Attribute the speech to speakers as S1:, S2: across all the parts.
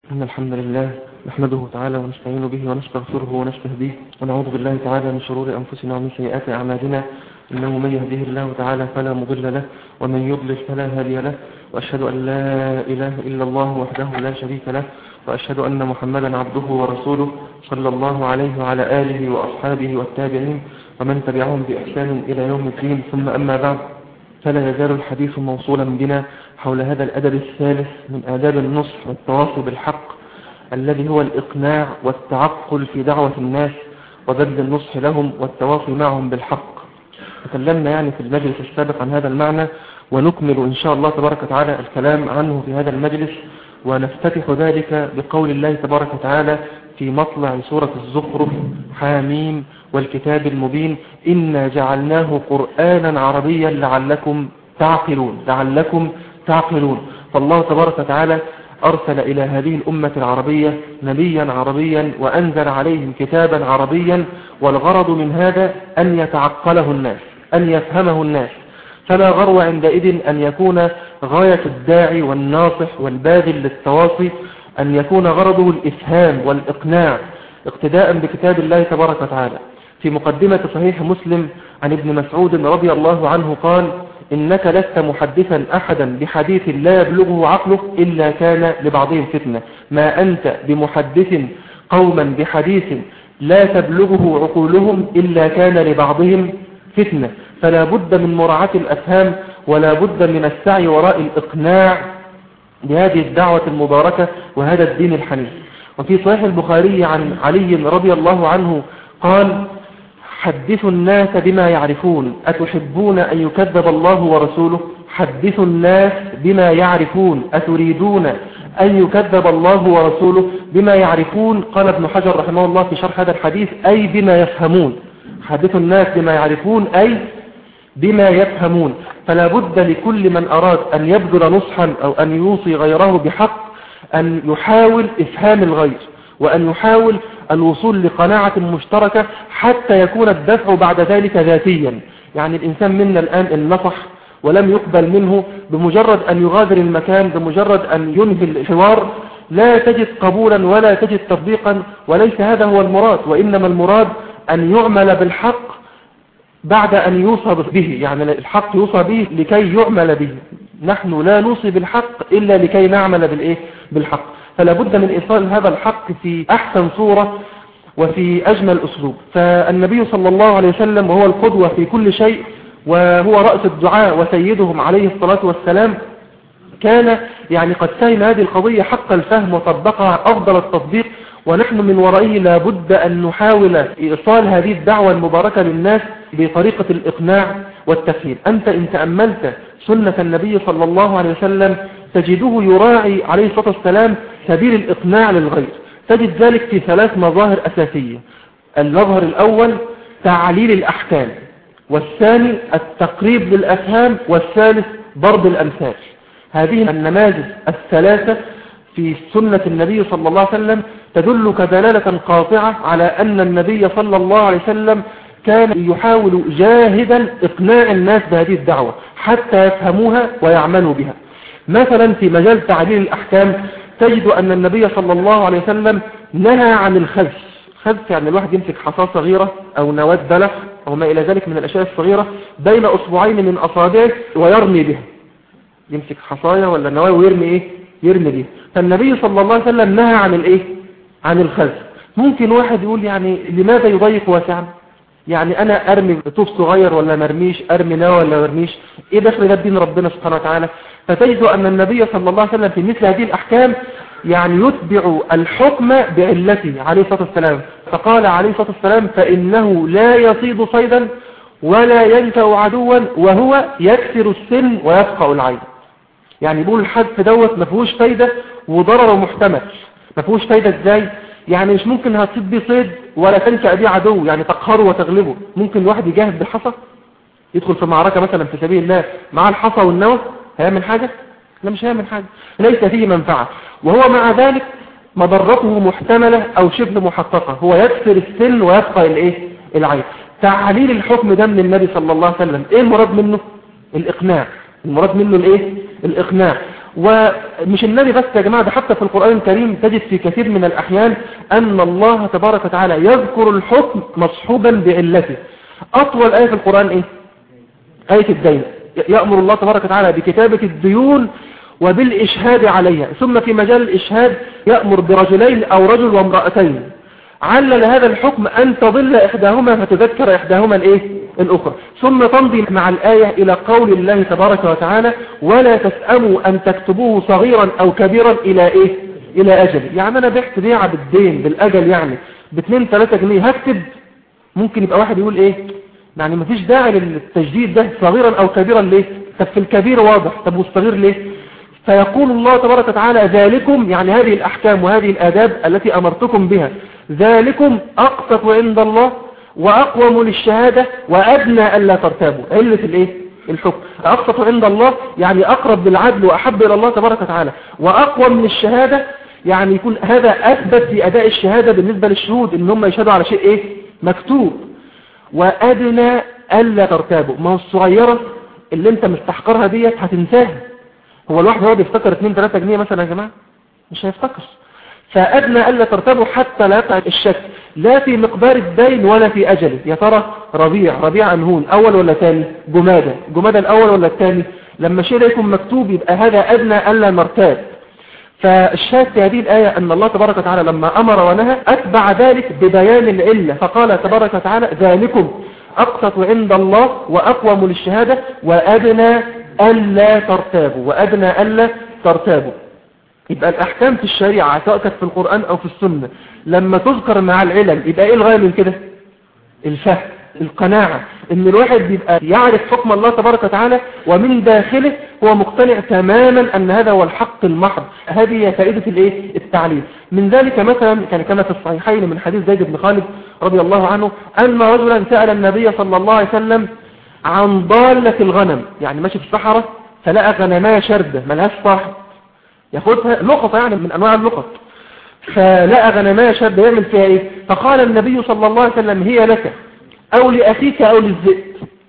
S1: إن الحمد لله نحمده تعالى ونستعين به ونستغفره ونستهديه ونعوذ بالله تعالى من شرور أنفسنا ومن سيئات أعمالنا، إنه من يهديه الله تعالى فلا مضل له ومن يضلل فلا هادي له، وأشهد أن لا إله إلا الله وحده لا شريك له، وأشهد أن محمدا عبده ورسوله صلى الله عليه وعلى آله وأصحابه والتابعين ومن تبعهم بإحسان إلى يوم الدين. ثم أما بعد، فلا يزال الحديث موصولا بنا حول هذا الأدب الثالث من آداب النصح والتواصي بالحق، الذي هو الإقناع والتعقل في دعوة الناس وبذل النصح لهم والتواصي معهم بالحق. تكلمنا في المجلس السابق عن هذا المعنى، ونكمل إن شاء الله تبارك وتعالى الكلام عنه في هذا المجلس، ونفتتح ذلك بقول الله تبارك وتعالى في مطلع سورة الزخرف: حاميم والكتاب المبين إنا جعلناه قرآنا عربيا لعلكم تعقلون. فالله تبارك وتعالى أرسل إلى هذه الأمة العربية نبيا عربيا وأنزل عليهم كتابا عربيا، والغرض من هذا أن يتعقله الناس، أن يفهمه الناس. فلا غرو عندئذ أن يكون غاية الداعي والناصح والباذل للتواصي أن يكون غرضه الإفهام والإقناع اقتداء بكتاب الله تبارك وتعالى. في مقدمة صحيح مسلم عن ابن مسعود رضي الله عنه قال: إنك لست محدثا أحدا بحديث لا يبلغه عقله إلا كان لبعضهم فتنة، ما أنت بمحدث قوما بحديث لا تبلغه عقولهم إلا كان لبعضهم فتنة. فلا بد من مراعاة الأفهام، ولا بد من السعي وراء الإقناع بهذه الدعوة المباركة وهذا الدين الحنيف. وفي صحيح البخاري عن علي رضي الله عنه قال: حدثوا الناس بما يعرفون، أتحبون أن يكذب الله ورسوله؟ حدثوا الناس بما يعرفون، أتريدون أن يكذب الله ورسوله؟ بما يعرفون. قال ابن حجر رحمه الله في شرح هذا الحديث: أي بما يفهمون. حدثوا الناس بما يعرفون أي بما يفهمون. فلا بد لكل من أراد أن يبذل نصحا أو أن يوصي غيره بحق أن يحاول إفهام الغير، وأن يحاول الوصول لقناعة مشتركة حتى يكون الدفع بعد ذلك ذاتيا. الإنسان منا الآن إن نصح ولم يقبل منه، بمجرد أن يغادر المكان، بمجرد أن ينهي الحوار، لا تجد قبولا ولا تجد تطبيقا، وليس هذا هو المراد. وإنما المراد أن يعمل بالحق بعد أن يوصى به، الحق يوصى به لكي يعمل به. نحن لا نوصي بالحق إلا لكي نعمل بالحق. فلا بد من إيصال هذا الحق في أحسن صورة وفي أجمل أسلوب. فالنبي صلى الله عليه وسلم وهو القدوة في كل شيء، وهو رأس الدعاء وسيدهم عليه الصلاة والسلام، كان قد فهم هذه القضية حق الفهم وطبقها أفضل التطبيق. ونحن من ورائه لا بد أن نحاول إيصال هذه الدعوة المباركة للناس بطريقة الإقناع والتفهيم. أنت إن تأملت سنة النبي صلى الله عليه وسلم تجده يراعي عليه الصلاة والسلام سبيل الإقناع للغير. تجد ذلك في 3 مظاهر أساسية: المظهر الأول تعليل الأحكام، والثاني التقريب للأفهام، والثالث ضرب الأمثال. هذه النماذج الثلاثة في سنة النبي صلى الله عليه وسلم تدلك دلالة قاطعة على أن النبي صلى الله عليه وسلم كان يحاول جاهدا إقناع الناس بهذه الدعوة حتى يفهموها ويعملوا بها. مثلا في مجال تعليل الأحكام تجد أن النبي صلى الله عليه وسلم نهى عن الخذف. خذف الواحد يمسك حصاة صغيرة أو نواة بلح أو ما إلى ذلك من الأشياء الصغيرة بين أصبعين من أصابعه ويرمي بها. يمسك حصايا ولا نواة ويرمي يرمي بها. فالنبي صلى الله عليه وسلم نهى عن الخذف. ممكن واحد يقول لماذا يضيق واسعا؟ أنا أرمي طوف صغير ولا مرميش، أرمي نوى ولا مرميش، إيه دخل ده بدين ربنا سبحانه وتعالى؟ فتجد أن النبي صلى الله عليه وسلم في مثل هذه الأحكام يتبع الحكم بعلته عليه الصلاة والسلام. فقال عليه الصلاة والسلام: فإنه لا يصيد صيدا ولا ينفع عدوا وهو يكسر السن ويفقع العين. بيقول الحذف دوت ما فيهوش فايدة وضرره محتمل. ما فيهوش فايدة ازاي؟ مش ممكن هتصيد بيه صيد ولا تنشأ بيه عدو، تقهره وتغلبه. ممكن الواحد يجاهد بالحصى، يدخل في معركة مثلا في سبيل الله مع الحصى والنوى، هيعمل حاجة؟ لا، مش هيعمل حاجة، ليس فيه منفعة. وهو مع ذلك مضرته محتملة أو شبه محققة، هو يكسر السن ويبقى العين. تعليل الحكم ده من النبي صلى الله عليه وسلم، ايه المراد منه؟ الإقناع. المراد منه الإقناع. ومش النبي بس يا جماعة، ده حتى في القرآن الكريم تجد في كثير من الأحيان أن الله تبارك وتعالى يذكر الحكم مصحوبا بعلته. أطول آية في القرآن إيه؟ آية الدين. يأمر الله تبارك وتعالى بكتابة الديون وبالإشهاد عليها، ثم في مجال الإشهاد يأمر برجلين أو رجل وامرأتين. علل هذا الحكم أن تضل إحداهما فتذكر إحداهما الأخرى، ثم تمضي مع الآية إلى قول الله تبارك وتعالى ولا تسأموا أن تكتبوه صغيرا أو كبيرا إلى أجل. يعني أنا بحت بيعة بالدين بالأجل، يعني ب2-3 جنيه هكتب، ممكن يبقى واحد يقول يعني مفيش داعي للتجديد ده، صغيرا أو كبيرا ليه؟ طب في الكبير واضح، طب والصغير ليه؟ فيقول الله تبارك وتعالى ذلكم، يعني هذه الأحكام وهذه الآداب التي أمرتكم بها، ذلكم أقسط عند الله وأقوم للشهادة وأدنى ألا ترتابوا. علة الحكم أقسط عند الله يعني أقرب للعدل وأحب إلى الله تبارك وتعالى، وأقوم للشهادة يعني يكون هذا أثبت في أداء الشهادة بالنسبة للشهود إن هم يشهدوا على شيء مكتوب، وأدنى ألا ترتابوا. ما هو الصغيرة اللي انت مستحقرها ديت هتنساها. هو الواحد هو بيفتكر 2-3 جنيه مثلا يا جماعة؟ مش هيفتكر. فأدنى ألا ترتبوا حتى لا يقع الشك لا في مقدار الدين ولا في أجله. يا ترى ربيع أنهون أول ولا ثاني؟ جمادى الأول ولا الثاني؟ لما شيء يكون مكتوب يبقى هذا أدنى ألا نرتاب. فالشاهد في هذه الآية أن الله تبارك وتعالى لما أمر ونهى أتبع ذلك ببيان العلة، فقال تبارك وتعالى ذلكم أقسط عند الله وأقوم للشهادة وأدنى ألا ترتابوا. يبقى الأحكام في الشريعة سواء كانت في القرآن أو في السنة لما تذكر مع العلل يبقى إيه الغاية من كده؟ الفهم، القناعة، إن الواحد بيبقى يعرف حكم الله تبارك وتعالى ومن داخله هو مقتنع تماما أن هذا هو الحق المحض. هذه هي فائدة التعليم. من ذلك مثلا كما في الصحيحين من حديث زيد بن خالد رضي الله عنه أن رجلا سأل النبي صلى الله عليه وسلم عن ضالة الغنم، يعني ماشي في الصحراء فلقى غنماية شردة ملهاش صاحب ياخدها، لقطة يعني من أنواع اللقط، فلقى غنماية شردة يعمل فيها فقال النبي صلى الله عليه وسلم هي لك أو لأخيك أو للذئب.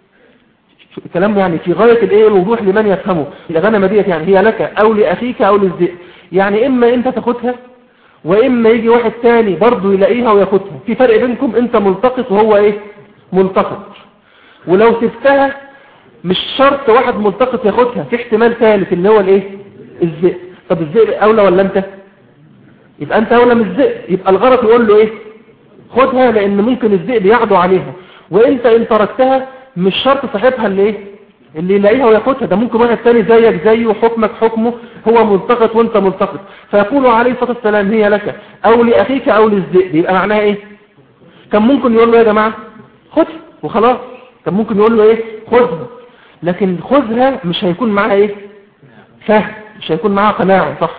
S1: كلام يعني في غاية الوضوح لمن يفهمه. الغنمة ديت يعني هي لك أو لأخيك أو للذئب، يعني إما أنت تاخدها وإما يجي واحد تاني برضه يلاقيها وياخدها، في فرق بينكم، أنت ملتقط وهو ملتقط. ولو سبتها مش شرط واحد ملتقط ياخدها، في احتمال ثالث اللي هو الذئب. طب الذئب أولى ولا أنت؟ يبقى أنت أولى من الذئب. يبقى الغرض يقول له خدها، لأن ممكن الذئب يعدو عليها، وإنت إن تركتها مش شرط صاحبها اللي يلاقيها وياخدها، ده ممكن واحد تاني زيك زيه وحكمك حكمه، هو ملتقط وانت ملتقط. فيقول عليه الصلاة والسلام هي لك أو لأخيك أو للذئب. يبقى معناها كان ممكن يقول له يا جماعة خدها وخلاص، كان ممكن يقول له خذها، لكن خذها مش هيكون معاها فهم، مش هيكون معاها قناعة، صح؟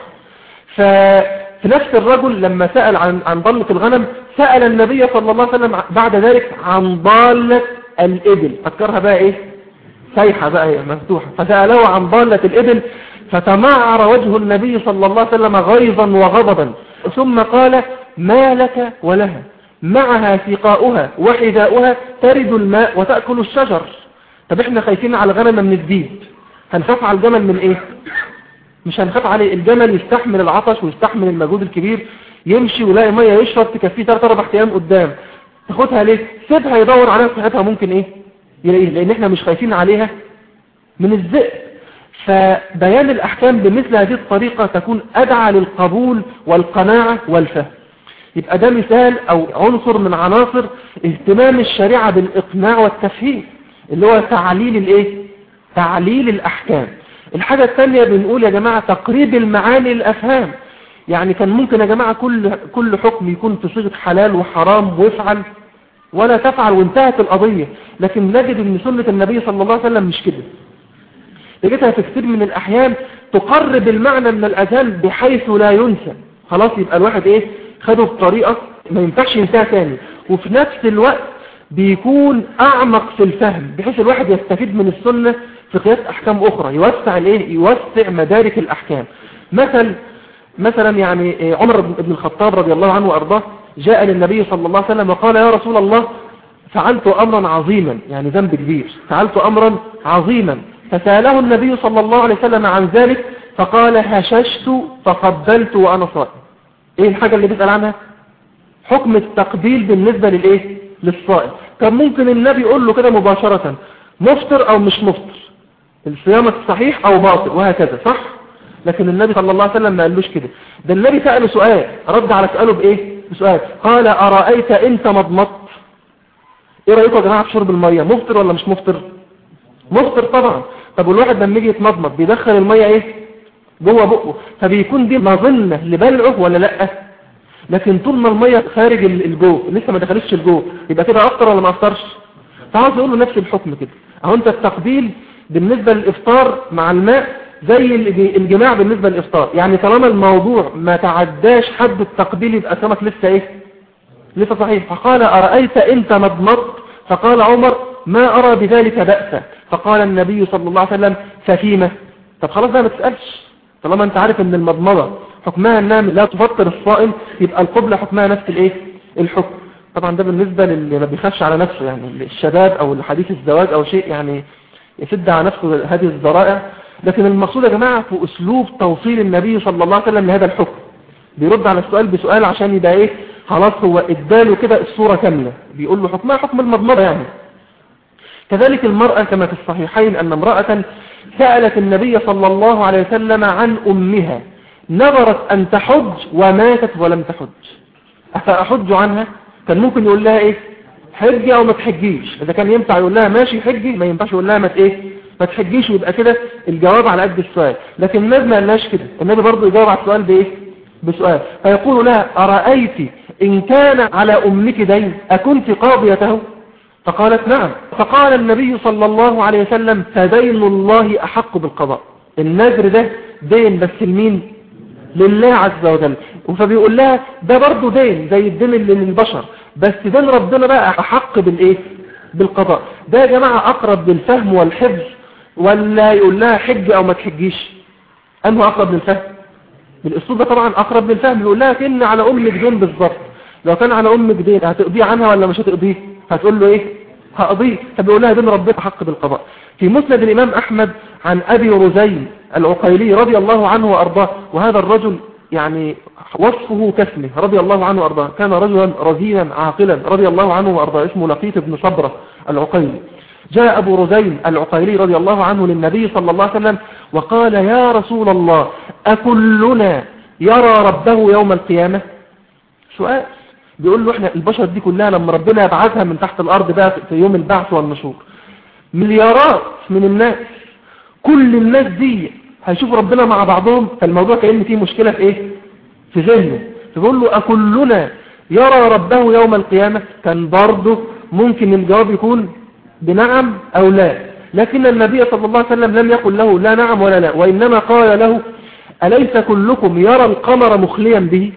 S1: ففي نفس الرجل لما سأل عن ضالة الغنم سأل النبي صلى الله عليه وسلم بعد ذلك عن ضالة الإبل، فكرها بقى سايحة بقى مفتوحة، فسأله عن ضالة الإبل فتمعر وجه النبي صلى الله عليه وسلم غيظا وغضبا، ثم قال ما لك ولها معها سقاؤها وحذاؤها ترد الماء وتأكل الشجر. طب احنا خايفين على الغنم من الديب، هنخاف على الجمل من مش هنخاف عليه. الجمل يستحمل العطش ويستحمل المجهود الكبير، يمشي ويلاقي ميه يشرب تكفيه 3-4 ايام قدام، تاخدها ليه؟ سيبها يدور عليها صحتها ممكن يلاقيه، لان احنا مش خايفين عليها من الذئب. فبيان الاحكام بمثل هذه الطريقة تكون ادعى للقبول والقناعة والفهم. يبقى ده مثال او عنصر من عناصر اهتمام الشريعة بالاقناع والتفهيم، اللي هو تعليل الاحكام. الحاجة الثانية بنقول يا جماعة تقريب المعاني للأفهام. يعني كان ممكن يا جماعة كل حكم يكون في صيغة حلال وحرام وافعل ولا تفعل وانتهت القضية، لكن نجد ان سنة النبي صلى الله عليه وسلم مش كده. لقيتها في كثير من الأحيان تقرب المعنى من الأذهان بحيث لا ينسى. خلاص يبقى الواحد خده بطريقة ما ينفعش ينساها تاني، وفي نفس الوقت بيكون أعمق في الفهم بحيث الواحد يستفيد من السنة في قياس أحكام أخرى، يوسع مدارك الأحكام. مثلا يعني عمر بن الخطاب رضي الله عنه وأرضاه جاء للنبي صلى الله عليه وسلم وقال يا رسول الله فعلت أمرا عظيما، يعني ذنب كبير، فعلت أمرا عظيما، فسأله النبي صلى الله عليه وسلم عن ذلك فقال هششت فقبلت وأنا صائم. ايه الحاجة اللي بيسأل عنها؟ حكم التقبيل بالنسبة للايه؟ للصائم. كان ممكن النبي يقول له كده مباشرة مفطر او مش مفطر، الصيامك صحيح او باطل وهكذا، صح؟ لكن النبي صلى الله عليه وسلم ما قالوش كده. ده النبي سأله سؤال، رد على سؤاله بايه؟ بسؤال، قال أرأيت انت مضمضت؟ ايه رأيكم يا جماعة في شرب المية؟ مفطر ولا مش مفطر؟ مفطر طبعا. طب والواحد لما يجي يتمضمض بيدخل المية ايه؟ جوه بقه، فبيكون دي مظنة لبلعه ولا لا؟ لكن طول ما المية خارج الجو لسه ما دخلتش الجو، يبقى كده افطر ولا ما افطرش؟ فعاوز يقول له نفس الحكم كده. اهو انت التقبيل بالنسبة للافطار مع الماء زي الجماع بالنسبة للافطار، يعني طالما الموضوع ما تعداش حد التقبيل يبقى سمك لسه ايه؟ لسه صحيح. فقال أرأيت انت مضمضت؟ فقال عمر ما أرى بذلك بأسا. فقال النبي صلى الله عليه وسلم ففيما؟ طب خلاص بقى ما تسألش، طالما انت عارف ان المضمضة حكمها انها لا تفطر الصائم، يبقى القبلة حكمها نفس الايه؟ الحكم. طبعا ده بالنسبة للي ما بيخافش على نفسه، يعني الشباب او الحديث الزواج او شيء يعني يسد على نفسه هذه الذرائع. لكن المقصود يا جماعة في اسلوب توصيل النبي صلى الله عليه وسلم لهذا الحكم، بيرد على السؤال بسؤال عشان يبقى ايه؟ خلاص هو اداله كده الصورة كاملة، بيقول له حكمها حكم المضمضة يعني. كذلك المرأة كما في الصحيحين أن امرأة سألت النبي صلى الله عليه وسلم عن أمها، نظرت أن تحج وماتت ولم تحج، أفأحج عنها؟ كان ممكن يقول لها إيه؟ حجي أو ما تحجيش. إذا كان ينفع يقول لها ماشي حجي، ما ينفعش يقول لها ما تحجيش، ويبقى كده الجواب على قد السؤال. لكن النبي ما قالناش كده، النبي برضه يجاوب على السؤال بإيه؟ بسؤال. فيقول لها أرأيت إن كان على أمك دين أكنت قاضيته؟ فقالت نعم. فقال النبي صلى الله عليه وسلم فدين الله أحق بالقضاء. النذر ده دين بس لمين؟ لله عز وجل. فبيقول لها ده برضه دين زي الدين اللي للبشر، بس دين ربنا بقى أحق بالإيه؟ بالقضاء. ده يا جماعة أقرب بالفهم والحفظ، ولا يقول لها حج أو ما تحجيش؟ أنه أقرب للفهم؟ بالأسلوب ده طبعا أقرب للفهم. يقول لها كأن على أمك دين بالظبط. لو كان على أمك دين هتقضيه عنها ولا مش هتقضيه؟ هتقول له إيه؟ هقضيه. فبيقول لها دين ربنا حق بالقضاء. في مسند الإمام أحمد عن أبي رزين العقيلي رضي الله عنه وأرضاه، وهذا الرجل يعني وصفه كاسمه رضي الله عنه وأرضاه، كان رجلا رزينا عاقلا رضي الله عنه وأرضاه، اسمه لقيط بن صبرة العقيلي. جاء أبو رزين العقيلي رضي الله عنه للنبي صلى الله عليه وسلم وقال يا رسول الله أكلنا يرى ربه يوم القيامة؟ سؤال بيقول له احنا البشر دي كلها لما ربنا يبعثها من تحت الأرض بقى في يوم البعث والنشور، مليارات من الناس، كل الناس دي هيشوفوا ربنا مع بعضهم. فالموضوع كأن فيه مشكلة في ايه؟ في ذهنه. فبيقول له أكلنا يرى ربه يوم القيامة؟ كان برضه ممكن الجواب يكون بنعم أو لا، لكن النبي صلى الله عليه وسلم لم يقل له لا نعم ولا لا، وإنما قال له أليس كلكم يرى القمر مخليا به؟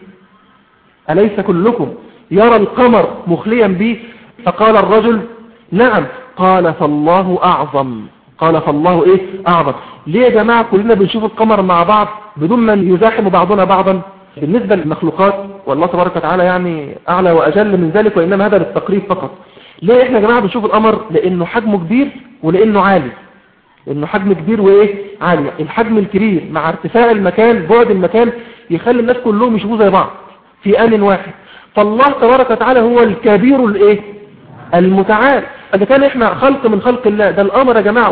S1: أليس كلكم يرى القمر مخليا به؟ فقال الرجل نعم. قال فالله أعظم. قال فالله إيه؟ أعظم. ليه يا جماعة كلنا بنشوف القمر مع بعض بدون من يزاحم بعضنا بعضا؟ بالنسبة للمخلوقات والله تبارك وتعالى يعني أعلى وأجل من ذلك، وإنما هذا للتقريب فقط. ليه إحنا يا جماعة بنشوف القمر؟ لأنه حجمه كبير ولأنه عالي. لأنه حجم كبير وإيه؟ عالي. الحجم الكبير مع ارتفاع المكان بعد المكان يخلي الناس كلهم يشوفوا زي بعض في آن واحد. فالله تبارك وتعالى هو الكبير الإيه؟ المتعال. إذا كان إحنا خلق من خلق الله، ده القمر يا جماعة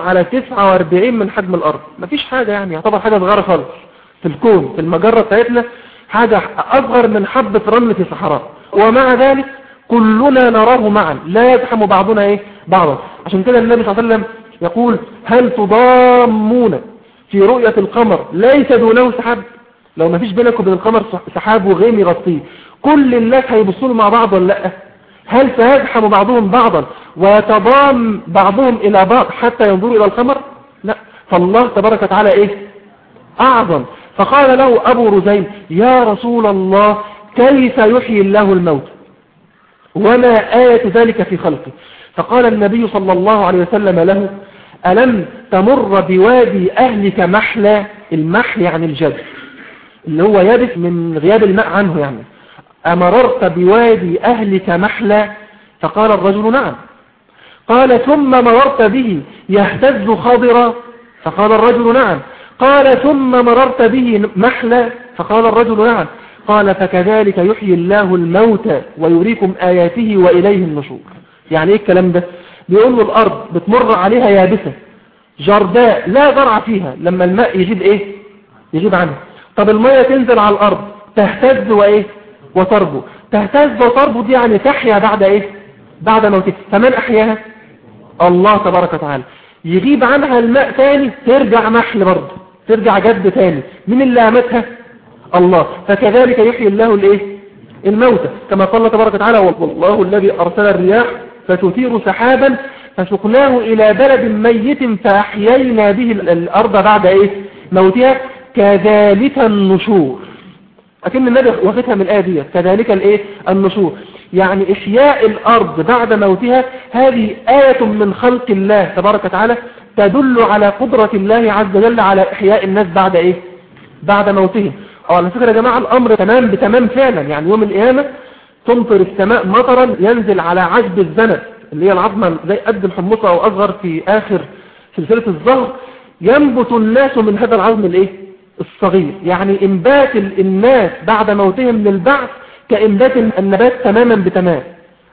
S1: 1/49 من حجم الأرض، مفيش حاجة يعني، يعتبر حاجة صغيرة خالص في الكون، في المجرة بتاعتنا حاجة أصغر من حبة رمل في صحراء، ومع ذلك كلنا نراه معا لا يزحم بعضنا إيه؟ بعضا. عشان كده النبي صلى الله عليه وسلم يقول هل تضامون في رؤية القمر ليس دونه سحاب؟ لو ما فيش بينك وبين القمر سحاب وغيم يغطيه، كل الناس هيبصوا مع بعض ولا لا؟ هل سيزحم بعضهم بعضا ويتضام بعضهم إلى بعض حتى ينظروا إلى القمر؟ لا. فالله تبارك وتعالى إيه؟ أعظم. فقال له أبو رزين يا رسول الله كيف يحيي الله الموت وما آية ذلك في خلقه؟ فقال النبي صلى الله عليه وسلم له ألم تمر بوادي أهلك محلى؟ المحل يعني الجد اللي هو يبس من غياب الماء عنه يعني. أمررت بوادي أهلك محلى؟ فقال الرجل نعم. قال ثم مررت به يهتز خضرا؟ فقال الرجل نعم. قال ثم مررت به محلا؟ فقال الرجل نعم. قال فكذلك يحيي الله الموتى ويريكم آياته وإليه النشور. يعني ايه الكلام ده؟ بيقول له الأرض بتمر عليها يابسة جرداء لا زرع فيها، لما الماء يجيب ايه؟ يجيب عنها. طب المية تنزل على الأرض تهتز وايه؟ وتربو. تهتز وتربو دي يعني تحيا بعد ايه؟ بعد موتها. فمن أحياها؟ الله تبارك وتعالى. يغيب عنها الماء ثاني ترجع محل برضه، ترجع جد ثاني. من اللي أمتها؟ الله. فكذلك يحيي الله الايه؟ الموتى، كما قال تبارك وتعالى والله الذي أرسل الرياح فتثير سحابا فسقناه إلى بلد ميت فأحيينا به الأرض بعد ايه؟ موتها كذلك النشور. أكن النبي واخدها من الآية دي، كذلك الايه؟ النشور، يعني إحياء الأرض بعد موتها. هذه آية من خلق الله تبارك وتعالى تدل على قدرة الله عز وجل على إحياء الناس بعد إيه؟ بعد موتهم. على فكرة يا جماعة الأمر تمام بتمام فعلا. يعني يوم القيامة تمطر السماء مطرا ينزل على عجب الزند اللي هي العظمة زي قد الحمصة أو أصغر في آخر سلسلة الظهر، ينبت الناس من هذا العظم الايه؟ الصغير. يعني انبات الناس بعد موتهم للبعث كإنبات النبات تماما بتمام.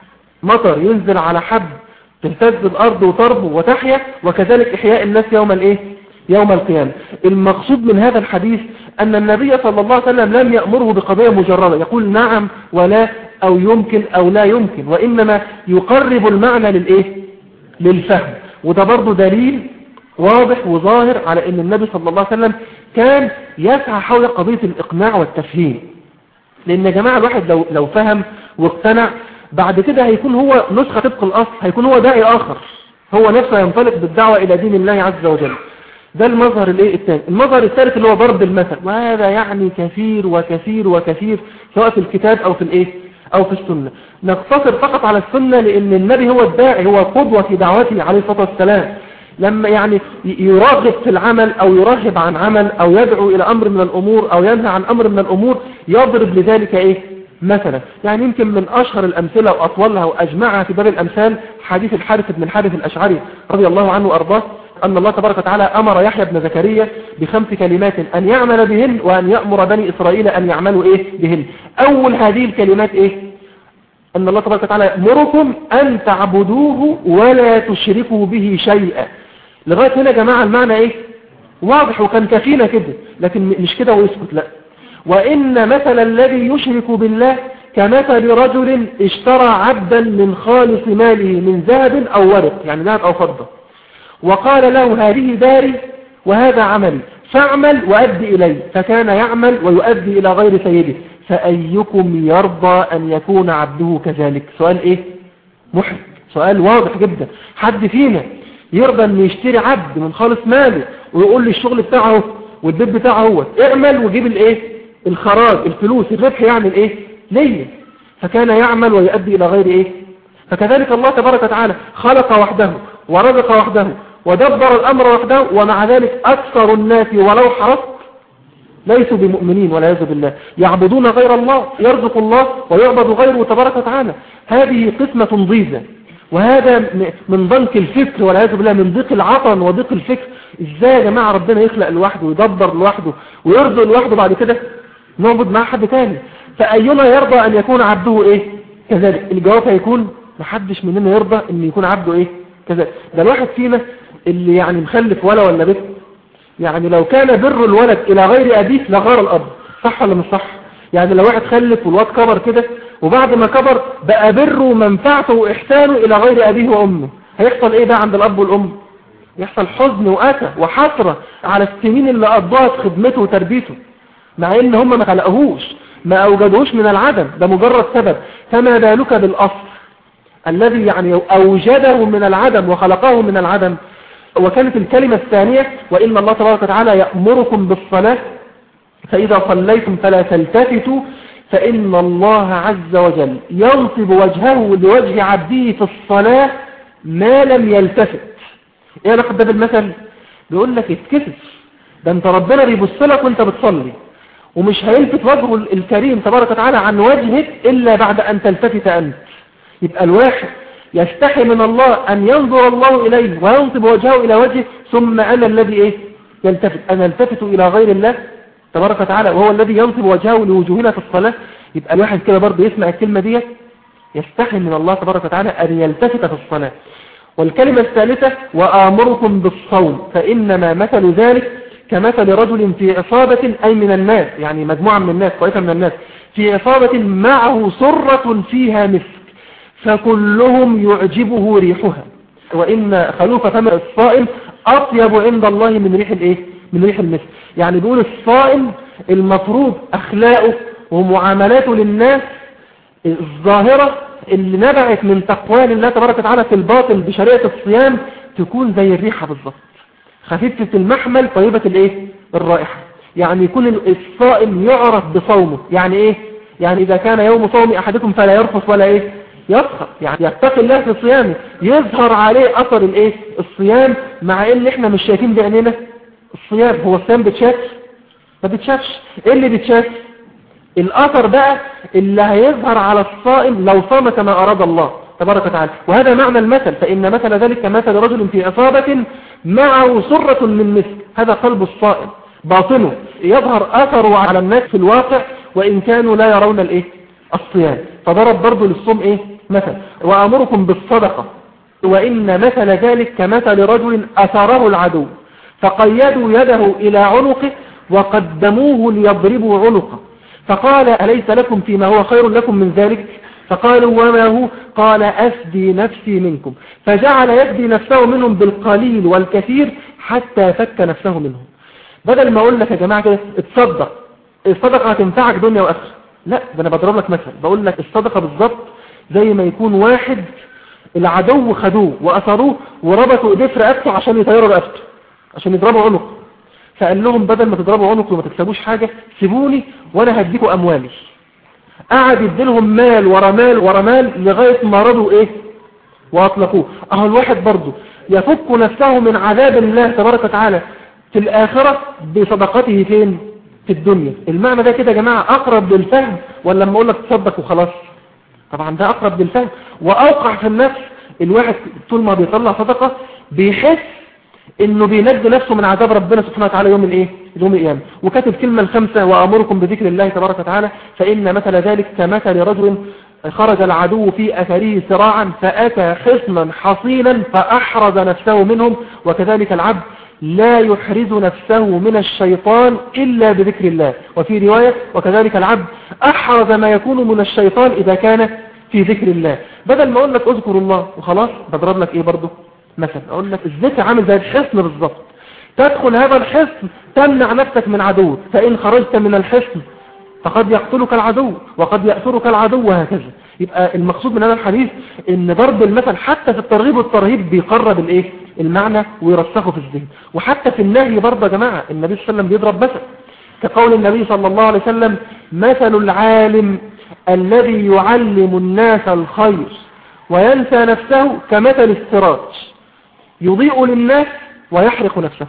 S1: مطر ينزل على حب تهتز الأرض وتربو وتحيا، وكذلك إحياء الناس يوم الايه؟ يوم القيامة. المقصود من هذا الحديث أن النبي صلى الله عليه وسلم لم يأمره بقضية مجردة يقول نعم ولا أو يمكن أو لا يمكن، وإنما يقرب المعنى للإيه؟ للفهم. وده برضو دليل واضح وظاهر على أن النبي صلى الله عليه وسلم كان يسعى حول قضية الإقناع والتفهيم. لأن يا جماعة الواحد لو فهم واقتنع بعد كده هيكون هو نسخة طبق الأصل، هيكون هو داعي آخر، هو نفسه ينطلق بالدعوة إلى دين الله عز وجل. ده المظهر الايه الثاني. المظهر الثالث اللي هو ضرب المثل، وهذا يعني كثير وكثير وكثير سواء في الكتاب أو في الايه أو في السنة. نقتصر فقط على السنة لأن النبي هو الداعي، هو قدوة في دعوته عليه الصلاة والسلام. لما يعني يراغب في العمل أو يرهب عن عمل أو يدعو إلى أمر من الأمور أو ينهى عن أمر من الأمور يضرب لذلك إيه مثلا. يعني يمكن من أشهر الأمثلة وأطولها وأجمعها في باب الأمثال حديث الحارث بن الحارث الأشعري رضي الله عنه وأرضاه أن الله تبارك وتعالى أمر يحيى بن زكريا ب5 كلمات أن يعمل بهن وأن يأمر بني إسرائيل أن يعملوا إيه بهن. أول هذه الكلمات إيه؟ أن الله تبارك وتعالى يأمركم أن تعبدوه ولا تشركوا به شيئا. لغاية هنا يا جماعة المعنى إيه؟ واضح وكان كفينا كده، لكن مش كده ويسكت، لا. وإن مثل الذي يشرك بالله كمثل رجل اشترى عبدا من خالص ماله من ذهب أو ورق، يعني ذهب أو فضة، وقال له هذه داري وهذا عملي فاعمل وأدي إلي، فكان يعمل ويؤدي إلى غير سيده، فأيكم يرضى أن يكون عبده كذلك؟ سؤال إيه؟ محرج، سؤال واضح جدا. حد فينا يرضى أن يشتري عبد من خالص ماله ويقول لي الشغل بتاعه والبيت بتاعه هو اعمل وجيب الايه؟ الخراج، الفلوس، الربح يعمل ايه؟ ليه؟ فكان يعمل ويؤدي إلى غير ايه؟ فكذلك الله تبارك وتعالى خلق وحده ورزق وحده ودبر الأمر وحده، ومع ذلك أكثر الناس ولو حرصت ليسوا بمؤمنين والعياذ بالله، يعبدون غير الله، يرزق الله ويعبد غيره تبارك وتعالى. هذه قسمة ضيزة، وهذا من ضنك الفكر والعياذ بالله، من ضيق العطن وضيق الفكر. ازاي يا جماعة ربنا يخلق لوحده ويدبر لوحده ويرزق لوحده بعد كده نعبد مع حد تاني؟ فأينا يرضى أن يكون عبده ايه كذلك؟ الجواب هيكون محدش مننا يرضى أن يكون عبده ايه كذلك. ده الواحد فينا اللي يعني مخلف ولا بيت، يعني لو كان بر الولد إلى غير أبيه لغار الأب، صح ولا مش صح؟ يعني لو واحد خلف والواد كبر كده وبعد ما كبر بقى بره ومنفعته وإحسانه إلى غير أبيه وأمه، هيحصل إيه بقى عند الأب والأم؟ يحصل حزن وأسى وحسرة على السنين اللي قضاها في خدمته وتربيته، مع إن هم ما خلقوهوش، ما أوجدوش من العدم، ده مجرد سبب. فما بالك بالأصل الذي يعني أوجده من العدم وخلقه من العدم. وكانت الكلمة الثانية وإن الله تبارك وتعالى يأمركم بالصلاة فإذا صليتم فلا تلتفتوا فإن الله عز وجل ينصب وجهه لوجه عبده في الصلاة ما لم يلتفت. ايه انا خد بالمثل؟ بيقول لك اتكسف، ده انت ربنا بيبص لك وانت بتصلي ومش هيلفت وجهه الكريم تبارك وتعالى عن وجهك إلا بعد أن تلتفت أنت. يبقى الواحد يستحي من الله أن ينظر الله إليه وينصب وجهه إلى وجهه ثم أنا الذي إيه يلتفت، أنا التفت إلى غير الله تبارك وتعالى وهو الذي ينصب وجهه لوجوهنا في الصلاة. يبقى الواحد كده برضه يسمع الكلمة دي يستحي من الله تبارك وتعالى أن يلتفت في الصلاة. والكلمة الثالثة وآمركم بالصوم فإنما مثل ذلك كمثل رجل في عصابة أي من الناس، يعني مجموعة من الناس طائفة من الناس في عصابة معه سرة فيها مسك فكلهم يعجبه ريحها وإن خلوف فم الصائم أطيب عند الله من ريح الإيه؟ من ريح المسك. يعني بيقول الصائم المفروض أخلاقه ومعاملاته للناس الظاهرة اللي نبعت من تقوى الله تبارك وتعالى في الباطن بشريعة الصيام تكون زي الريحة بالظبط، خفيفة المحمل طيبة الايه الرائحة. يعني يكون الصائم يعرف بصومه. يعني ايه؟ يعني اذا كان يوم صوم احدكم فلا يرفث ولا ايه يسخر، يعني يتقي الله في صيامه يظهر عليه اثر الايه الصيام، مع ان احنا مش شايفين بعيننا الصيام. هو الصيام بتشاف؟ ما بتشافش. ايه اللي بتشاف؟ الاثر بقى اللي هيظهر على الصائم لو صام كما اراد الله تبارك وتعالى. وهذا معنى المثل، فإن مثل ذلك كمثل رجل في عصابة معه سرة من مسك، هذا قلب الصائم باطنه يظهر أثره على الناس في الواقع وإن كانوا لا يرون الإيه الصيام. فضرب برضو للصوم إيه مثل وأمركم بالصدقة وإن مثل ذلك كمثل رجل أثره العدو فقيدوا يده إلى عنقه وقدموه ليضربوا عنقه فقال أليس لكم فيما هو خير لكم من ذلك؟ فقالوا وما هو؟ قال أفدي نفسي منكم، فجعل يفدي نفسه منهم بالقليل والكثير حتى فك نفسه منهم. بدل ما أقول لك يا جماعة كده اتصدق، الصدقة هتنفعك دنيا وآخرة، لا ده أنا بضرب لك مثل، بقول لك الصدقة بالضبط زي ما يكون واحد العدو خدوه وأثروه وربطوا إيديه في رقبته عشان يطيروا رقبته عشان يضربوا عنقه، فقال لهم بدل ما تضربوا عنقه وما تكسبوش حاجة سيبوني وأنا هديكوا أموالي. قعد يديلهم مال ورا مال ورا مال لغاية ما رضوا ايه واطلقوه. اهو الواحد برضه يفك نفسه من عذاب الله تبارك وتعالى في الآخرة بصدقته فين في الدنيا. المعنى ده كده يا جماعة اقرب للفهم ولا لما اقول لك تصدق وخلاص؟ طبعا ده اقرب للفهم واوقع في النفس. الواحد طول ما بيطلع صدقة بيحس انه بينجي نفسه من عذاب ربنا سبحانه وتعالى يوم الايه يوم القيامه. وكاتب كلمه الخامسه وامركم بذكر الله تبارك وتعالى فان مثل ذلك كمثل رجل خرج العدو في اثره سراعا فاتى خصما حصينا فاحرز نفسه منهم وكذلك العبد لا يحرز نفسه من الشيطان الا بذكر الله. وفي روايه وكذلك العبد احرز ما يكون من الشيطان اذا كان في ذكر الله. بدل ما اقول لك اذكر الله وخلاص بضرب لك ايه برضه مثلا اقول لك الذكر عامل زي الحصن بالظبط، تدخل هذا الحصن تمنع نفسك من عدوك، فإن خرجت من الحصن فقد يقتلك العدو وقد يأثرك العدو وهكذا. يبقى المقصود من هذا الحديث ان ضرب المثل حتى في الترغيب والترهيب بيقرب الايه المعنى ويرسخه في الذهن. وحتى في النهي برضه يا جماعه النبي صلى الله عليه وسلم بيضرب مثل كقول النبي صلى الله عليه وسلم مثل العالم الذي يعلم الناس الخير وينسى نفسه كمثل السراج يضيء للناس ويحرق نفسه.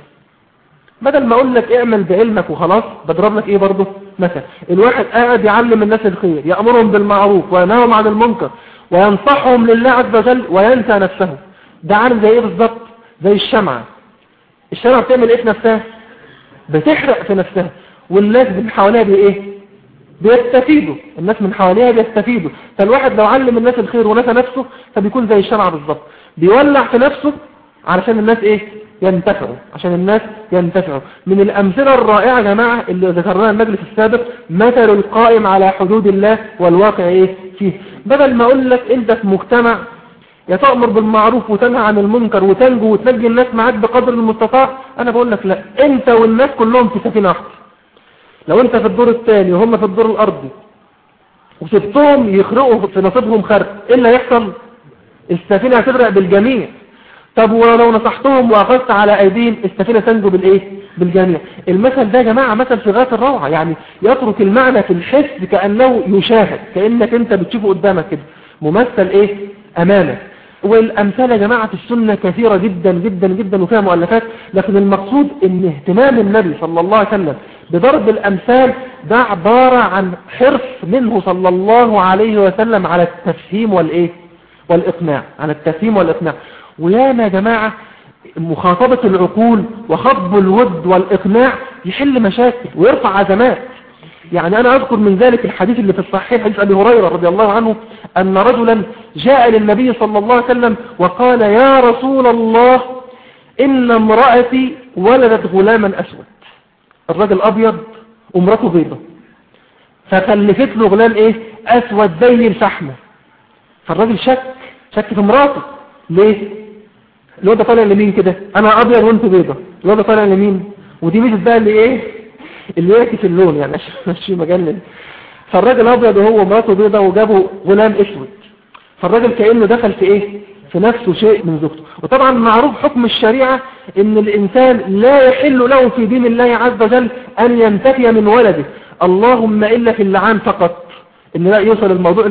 S1: بدل ما اقول لك اعمل بعلمك وخلاص بضرب لك ايه برضه مثلا الواحد قاعد يعلم الناس الخير يأمرهم بالمعروف وينهاهم عن المنكر وينصحهم لله عز وجل وينسى نفسه. ده عامل زي ايه بالظبط؟ زي الشمعة. الشمعة بتعمل ايه في نفسها؟ بتحرق في نفسها والناس من حواليها بايه بيستفيدوا، الناس من حواليها بيستفيدوا. فالواحد لو علم الناس الخير ونسى نفسه فبيكون زي الشمعة بالظبط بيولع في نفسه علشان الناس ايه ينتفعوا، عشان الناس ينتفعوا. من الامثله الرائعه يا جماعه اللي ذكرناها المجلس السابق مثل القائم على حدود الله والواقع ايه فيه. بدل ما اقول لك انت في مجتمع يا تأمر بالمعروف وتنهى عن المنكر وتنجو وتنجي الناس معاك بقدر المستطاع، انا بقول لك لا، انت والناس كلهم في سفينه واحده. لو انت في الدور الثاني وهم في الدور الارضي وسبتهم يخرقوا في نصيبهم خرق، ايه اللي هيحصل؟ السفينه هتغرق بالجميع. طب ولو نصحتهم واخذت على ايديهم السفينه تنجو بالايه بالجميع. المثل ده يا جماعه مثل في غايه الروعه، يعني يترك المعنى في الحس كانه يشاهد، كانك انت بتشوفه قدامك كده ممثل ايه امامك. والامثال يا جماعه في السنه كثيره جدا جدا جدا وفيها مؤلفات، لكن المقصود ان اهتمام النبي صلى الله عليه وسلم بضرب الامثال ده عباره عن حرص منه صلى الله عليه وسلم على التفهيم والايه والاقناع، على التفهيم والاقناع. وياما يا جماعة مخاطبة العقول وخطب الود والإقناع يحل مشاكل ويرفع عزمات. يعني أنا أذكر من ذلك الحديث اللي في الصحيح، حديث أبي هريرة رضي الله عنه أن رجلا جاء للنبي صلى الله عليه وسلم وقال: يا رسول الله، إن امرأتي ولدت غلاما أسود. الرجل أبيض ومراته بيضة، فخلفت له غلام أسود زي الفحمة. فالراجل شك في مراته. ليه؟ الواد ده طالع لمين كده؟ أنا أبيض وأنت بيضة. الواد ده طالع لمين؟ ودي ميزة بقى اللي يعكس اللون، يعني ماشي مجنن. فالراجل أبيض وهو مراته بيضة وجابوا غلام أسود. فالراجل كأنه دخل في نفسه شيء من زوجته. وطبعا معروف حكم الشريعة ان الانسان لا يحل له في دين الله عز وجل ان ينتفي من ولده، اللهم الا في اللعان فقط. ان لا يوصل الموضوع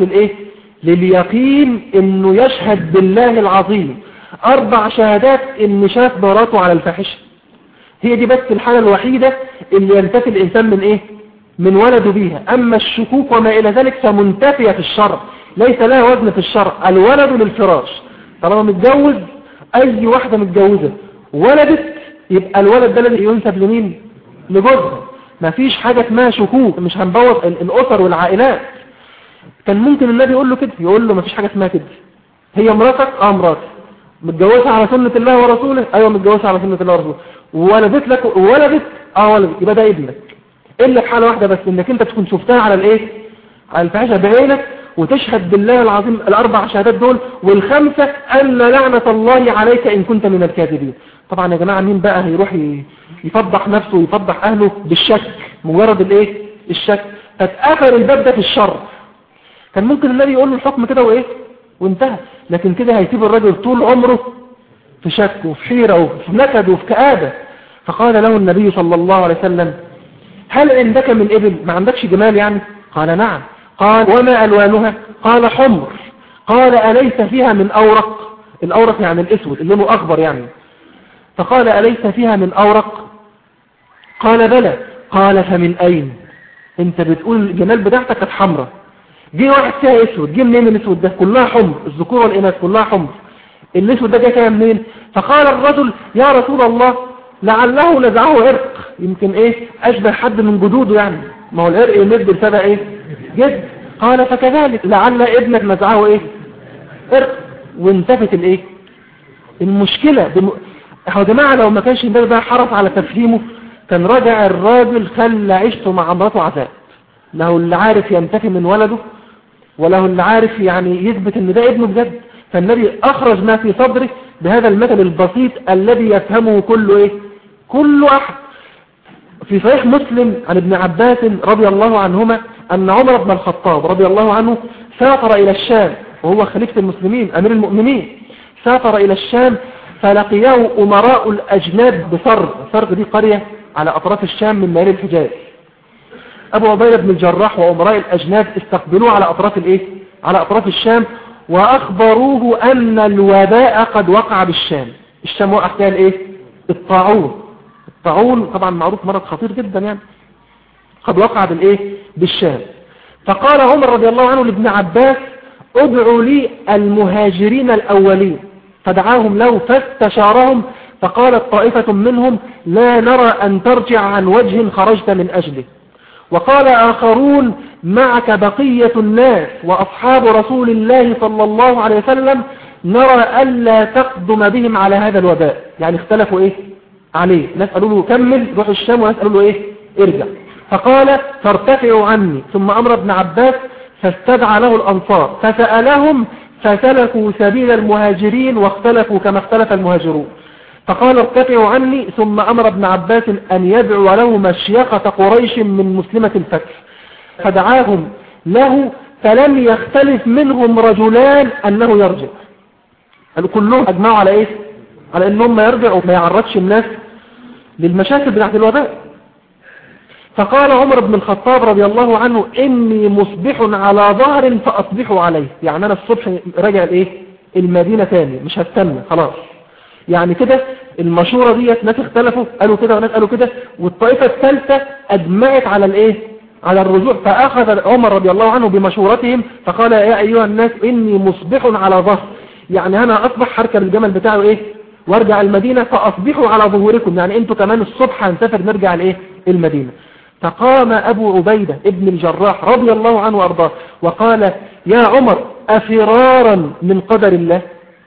S1: لليقين انه يشهد بالله العظيم 4 شهادات ان شاف مراته على الفاحشة. هي دي بس الحالة الوحيدة اللي ينتفي الانسان من ولده بيها. اما الشكوك وما الى ذلك فمنتفية في الشرع، ليس لها وزن في الشرع. الولد للفراش، طالما متجوز اي واحدة متجوزة ولدت يبقى الولد ده الذي ينسب لمين؟ لجوزها. ما فيش حاجة اسمها شكوك، مش هنبوظ الاسر والعائلات. كان ممكن النبي يقول له كده، يقول له ما فيش حاجة اسمها كده، هي مراتك مراتك، متجوزها على سنة الله ورسوله، ايوه متجوزها على سنة الله ورسوله، وولدت لك ولدت ولدت، يبقى ده ابنك. الا في حالة واحدة بس، انك انت تكون شفتها على على الفاحشة بعينك وتشهد بالله العظيم 4 شهادات دول، والخامسة أن لعنة الله عليك إن كنت من الكاذبين. طبعا يا جماعة مين بقى هيروح يفضح نفسه ويفضح أهله بالشك؟ مجرد الشك. فتقفل الباب ده في الشر. كان ممكن النبي يقول له الحكم كده وانتهى، لكن كده هيسيب الرجل طول عمره في شك وفي حيرة وفي نكد وفي كآبة. فقال له النبي صلى الله عليه وسلم: هل عندك من إبل؟ ما عندكش جمال يعني؟ قال: نعم. قال: وما ألوانها؟ قال: حمر. قال: أليس فيها من أورق؟ الأورق يعني الأسود اللي لونه أخضر يعني. فقال: أليس فيها من أورق؟ قال: بلى. قال: فمن أين؟ انت بتقول الجمال بتاعتك كانت حمراء، جه واحد فيها أسود، جه منين الأسود ده؟ كلها حمر، الذكور والإناث كلها حمر، الأسود ده جه كده منين؟ فقال الرجل: يا رسول الله، لعله نزعه عرق، يمكن أشبه حد من جدوده يعني، ما هو العرق يمد بسبب جد. قال: فكذلك لعل ابنك نزعه عرق. وانتفت المشكلة يا جماعة. لو ما كانش النبي بقى حرص على تفهيمه كان رجع الراجل خلى عيشته مع مراته عذاب. له اللي عارف ينتفي من ولده، وله اللي عارف يعني يثبت ان ده ابنه بجد. فالنبي اخرج ما في صدره بهذا المثل البسيط الذي يفهمه كل احد. في صحيح مسلم عن ابن عباس رضي الله عنهما أن عمر بن الخطاب رضي الله عنه سافر إلى الشام، وهو خليفة المسلمين أمير المؤمنين. سافر إلى الشام فلقيه أمراء الأجناد بصرغ. صرغ دي قرية على أطراف الشام من ميال الحجاز. أبو عبيدة بن الجراح وأمراء الأجناد استقبلوه على أطراف الشام، وأخبروه أن الوباء قد وقع بالشام. الشام وقع فيها الطاعون طبعا معروف مرض خطير جدا يعني، قد وقع بالشام. فقال عمر رضي الله عنه لابن عباس: ادعوا لي المهاجرين الأولين. فدعاهم له فاستشارهم، فقالت طائفة منهم: لا نرى أن ترجع عن وجه خرجت من أجله. وقال آخرون: معك بقية الناس وأصحاب رسول الله صلى الله عليه وسلم، نرى ألا تقدم بهم على هذا الوباء. يعني اختلفوا عليه، ناس قالوا له كمل روح الشام، وناس قالوا له ارجع. فقال: فارتفعوا عني. ثم أمر ابن عباس فاستدعى له الأنصار فسألهم، فسلكوا سبيل المهاجرين واختلفوا كما اختلف المهاجرون. فقال: ارتفعوا عني. ثم أمر ابن عباس أن يدعو له مشيخة قريش من مسلمة الفتح، فدعاهم له، فلم يختلف منهم رجلان أنه يرجع. قالوا كلهم أجمعوا على على أنهم ما يرجع وما يعرضش الناس للمشاكل بتاعت الوباء. فقال عمر بن الخطاب رضي الله عنه: إني مصبح على ظهر فأصبحوا عليه. يعني أنا الصبح راجع المدينة تاني، مش هستنى خلاص. يعني كده المشورة ديت ناس اختلفوا قالوا كده وناس قالوا كده، والطائفة الثالثة أجمعت على على الرجوع. فأخذ عمر رضي الله عنه بمشورتهم فقال: يا أيها الناس إني مصبح على ظهر، يعني أنا أصبح حركة الجمل بتاعه وارجع المدينة فأصبحوا على ظهوركم، يعني انتوا كمان الصبح هنسافر نرجع الايه المدينة. فقام أبو عبيدة ابن الجراح رضي الله عنه وأرضاه وقال يا عمر أفرارا من قدر الله،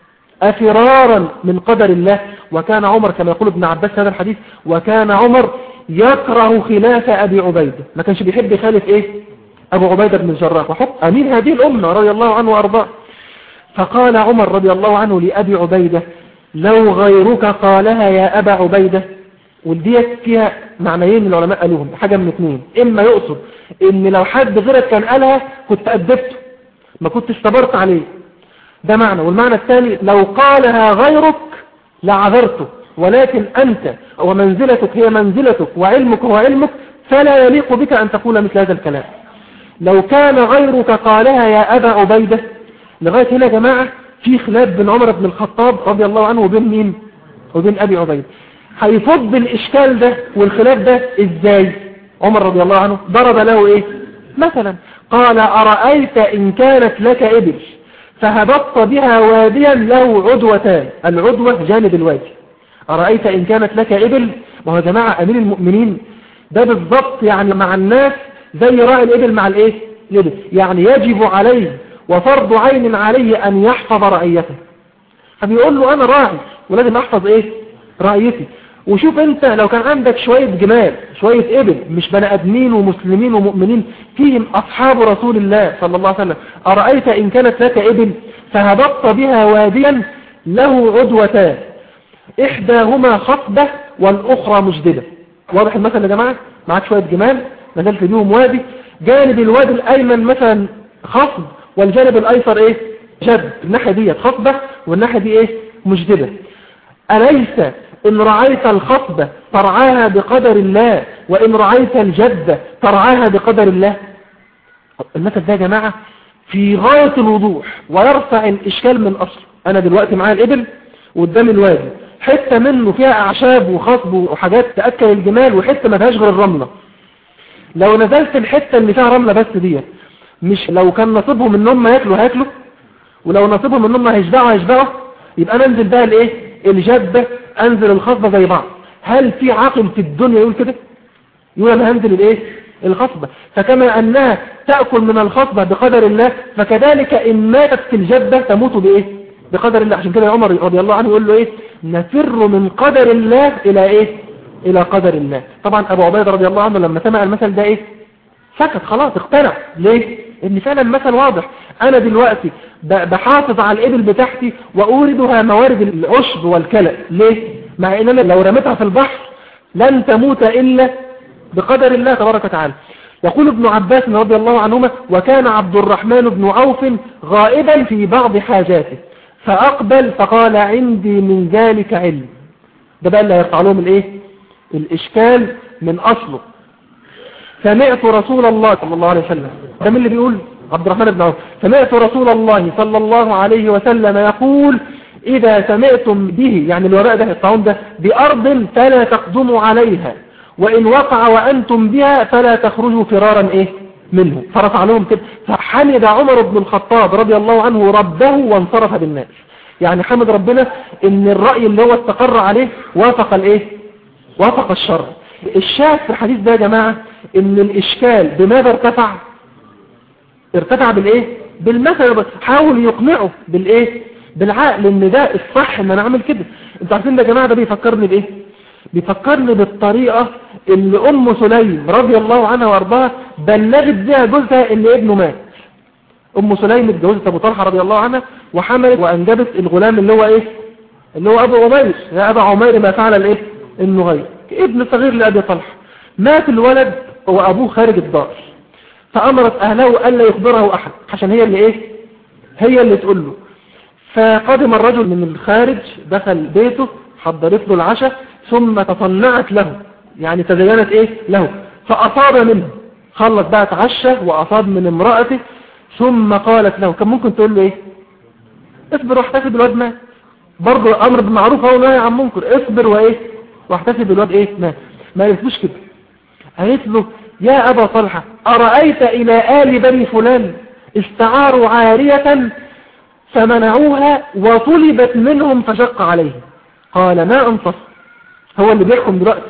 S1: أفرارا من قدر الله. وكان عمر كما يقول ابن عباس هذا الحديث، وكان عمر يكره خلاف أبي عبيدة، ما كانش بيحب يخالف ايه أبو عبيدة بن الجراح وحق أمين هذه الأمة رضي الله عنه وأرضاه. فقال عمر رضي الله عنه لأبي عبيدة لو غيرك قالها يا أبا عبيدة. والديت فيها معنيين من العلماء قالوهم، حاجة من اثنين، إما يقصد إن لو حد غيرك كان قالها كنت أدبته ما كنت استبرت عليه، ده معنى. والمعنى الثاني لو قالها غيرك لعذرته، ولكن أنت ومنزلتك هي منزلتك وعلمك هو علمك، فلا يليق بك أن تقول مثل هذا الكلام. لو كان غيرك قالها يا أبا عبيدة. لغاية هنا يا جماعة في خلاف بين عمر بن الخطاب رضي الله عنه وبين مين وبين أبي عبيدة. هيفض الإشكال ده والخلاف ده إزاي؟ عمر رضي الله عنه ضرب له إيه مثلا، قال أرأيت إن كانت لك إبل فهبطت بها واديا له عدوتان، العدوة جانب الوادي، أرأيت إن كانت لك إبل. ما هو يا جماعة أمير المؤمنين ده بالضبط يعني مع الناس زي راعي الإبل مع الإيه الإبل، يعني يجب عليه وفرض عين عليه أن يحفظ رعيته. فبيقول له أنا راعي ولازم أحفظ إيه رعيتي. وشوف أنت لو كان عندك شوية جمال شوية إبل مش بني آدمين ومسلمين ومؤمنين فيهم أصحاب رسول الله صلى الله عليه وسلم، أرأيت إن كانت لك إبل فهبطت بها واديا له عدوتان إحداهما خصبة والأخرى مجدبة. واضح المثل يا جماعة؟ معاك شوية جمال نزلت بيهم وادي، جانب الوادي الأيمن مثلا خصب والجانب الأيسر إيه جد، الناحية دي خصبة والناحية دي إيه مجدبة. أليس إن رعيت الخصبة ترعاها بقدر الله وإن رعيت الجدة ترعاها بقدر الله؟ المثل ده يا جماعة في غاية الوضوح ويرفع الإشكال من أصله. أنا دلوقتي معايا الإبل وقدام الوادي، حتة منه فيها أعشاب وخصب وحاجات تأكل الجمال وحتة ما فيهاش غير الرملة. لو نزلت الحتة اللي فيها رملة بس دي، مش لو كان نصيبهم ان هم هياكلوا ولو نصيبهم ان هم هيشبعوا، يبقى انا انزل بقى الايه الجدة، انزل الخصبة زي بعض. هل في عاقل في الدنيا يقول كده؟ يقول انا هنزل الايه الخصبة. فكما انها تأكل من الخصبة بقدر الله، فكذلك ان ماتت في الجدة تموت بايه بقدر الله. عشان كده عمر رضي الله عنه يقول له ايه نفر من قدر الله الى ايه الى قدر الله. طبعا ابو عبيدة رضي الله عنه لما سمع المثل ده ايه سكت خلاص اقتنع. ليه؟ ان فعلا المثل واضح. انا دلوقتي بحافظ على الابل بتاعتي واوردها موارد العشب والكلى. ليه؟ مع ان انا لو رميتها في البحر لن تموت الا بقدر الله تبارك وتعالى. يقول ابن عباس رضي الله عنهما وكان عبد الرحمن بن عوف غائبا في بعض حاجاته فاقبل فقال عندي من ذلك علم. ده بقى اللي هيرفع لهم الايه الاشكال من اصله. سمعت رسول الله صلى الله عليه وسلم، ده من اللي بيقول عبد الرحمن بن عوف، سمعت رسول الله صلى الله عليه وسلم يقول إذا سمعتم به، يعني الوباء ده الطاعون ده بأرض فلا تقدموا عليها وإن وقع وأنتم بها فلا تخرجوا فرارا إيه منه. فرفع لهم كده. فحمد عمر بن الخطاب رضي الله عنه ربه وانصرف بالناس، يعني حمد ربنا إن الرأي اللي هو استقر عليه وافق الإيه وافق الشرع. الشاهد في الحديث ده يا جماعة ان الاشكال بماذا ارتفع بالايه بالمثل. حاول يقنعه بالايه بالعقل ان ده الصح ان انا اعمل كده. انتوا عارفين ده يا جماعة ده بيفكرني بايه بيفكرني بالطريقة اللي ام سليم رضي الله عنها وارضاها بلغت بها جوزها ان ابنه مات. ام سليم اتجوزت ابو طلحة رضي الله عنها وحملت وانجبت الغلام اللي هو ايه اللي هو ابو عمير. يا ابا عمير ما فعل الايه النغير، ابن صغير لأبي طلحة. مات الولد وأبوه خارج الدار، فأمرت أهله ألا يخبره أحد عشان هي اللي تقول له. فقدم الرجل من الخارج دخل بيته حضرت له العشاء ثم تصنعت له، يعني تزينت إيه له، فأصاب منه. خلص بقى اتعشى وأصاب من امرأته ثم قالت له، كان ممكن تقول له إيه اصبر واحتسب الواد مات، برضه أمر بالمعروف أو نهي عن منكر، اصبر وإيه واحتسب الواد إيه مات. ما يفلوش كده. قالت له يا أبا طلحة أرأيت إلى آل بني فلان استعاروا عارية فمنعوها وطلبت منهم فشق عليهم. قال ما أنصف. هو اللي بيحكم دلوقتي.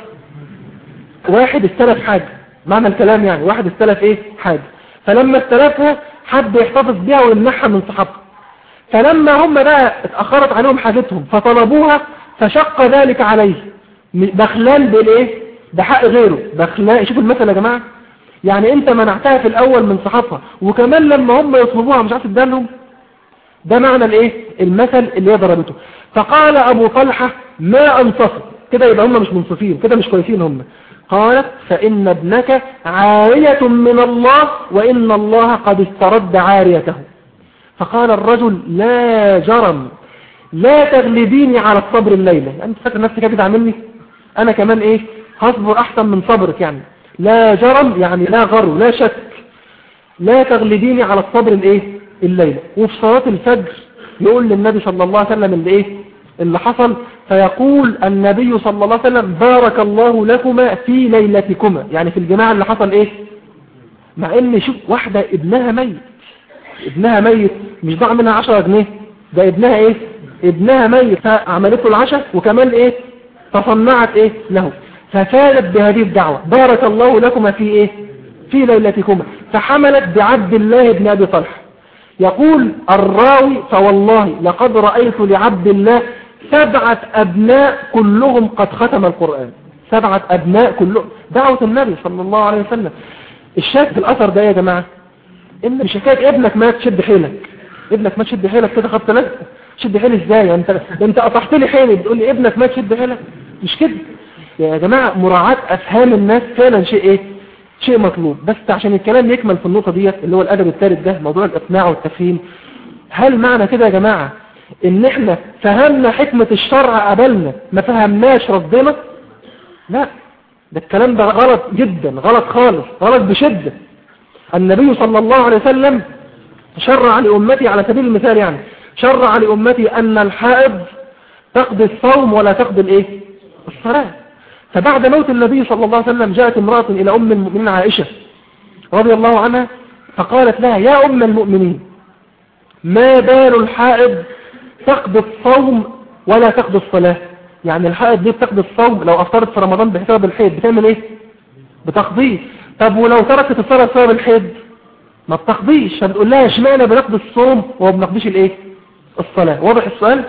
S1: واحد استلف حاجة، معنى الكلام يعني واحد استلف ايه حاجة، فلما استلفها حد يحتفظ بيها ويمنحها من صحابه، فلما هم بقى اتأخرت عليهم حاجتهم فطلبوها فشق ذلك عليه، بخلان بالايه، بحق غيره، بخلان. شوفوا المثل يا جماعة، يعني انت منعتها في الاول من صحابها وكمان لما هم يطلبوها مش عارف تدالهم. ده معنى الايه المثل اللي هي ضربته. فقال ابو طلحة ما انصفوا كده، يبقى هم مش منصفين كده، مش كويسين هم. قالت فإن ابنك عارية من الله وإن الله قد استرد عاريته. فقال الرجل لا جرم لا تغلبيني على الصبر الليلة. يعني انت فاكر نفسك كده تعملني انا كمان ايه هصبر احسن من صبرك. يعني لا جرم يعني لا غر لا شك، لا تغلبيني على الصبر الايه الليلة. وفي صلاة الفجر يقول للنبي صلى الله عليه وسلم اللي ايه اللي حصل، فيقول النبي صلى الله عليه وسلم بارك الله لكما في ليلتكما، يعني في الجماعة اللي حصل ايه. مع ان شوف واحدة ابنها ميت، ابنها ميت مش ضاع منها 10 جنيه، ده ابنها ايه ابنها ميت، فعملته العشاء وكمان ايه تصنعت ايه له، ففادت بهذه الدعوة بارك الله لكما في ايه في ليلتكما، فحملت بعبد الله بن ابي طلحة. يقول الراوي فوالله لقد رأيت لعبد الله 7 أبناء كلهم قد ختم القرآن. 7 أبناء كلهم، دعوة النبي صلى الله عليه وسلم. الشاهد في الأثر ده يا جماعة إن مش حكاية ابنك ما تشد حيلك، ابنك ما تشد حيلك كده خط لك، تشد حيلي ازاي انت قطعت لي حيلي بتقول لي ابنك ما تشد حيلك، مش كده يا جماعة. مراعاة أفهام الناس فعلا شيء ايه شيء مطلوب. بس عشان الكلام يكمل في النقطة ديت اللي هو الأدب الثالث ده موضوع الإقناع والتفهيم، هل معنى كده يا جماعة ان احنا فهمنا حكمة الشرع قبلنا ما فهمناش ربنا؟ لا، ده الكلام ده غلط جدا، غلط خالص، غلط بشدة. النبي صلى الله عليه وسلم شرع لأمتي على سبيل المثال، يعني شرع لأمتي أن الحائض تقضي الصوم ولا تقضي الايه الصلاة. فبعد موت النبي صلى الله عليه وسلم جاءت امرأة إلى أم المؤمنين عائشة رضي الله عنها فقالت لها يا أم المؤمنين ما بال الحائض تقضي الصوم ولا تقضي الصلاة؟ يعني الحائض دي بتقضي الصوم لو أفطرت في رمضان بسبب الحيض بتعمل ايه بتقضيه، طب ولو تركت الصلاة بسبب الحيض ما بتقضيش. فبتقول لها اشمعنى بنقضي الصوم وما بنقضيش الايه الصلاة؟ واضح السؤال.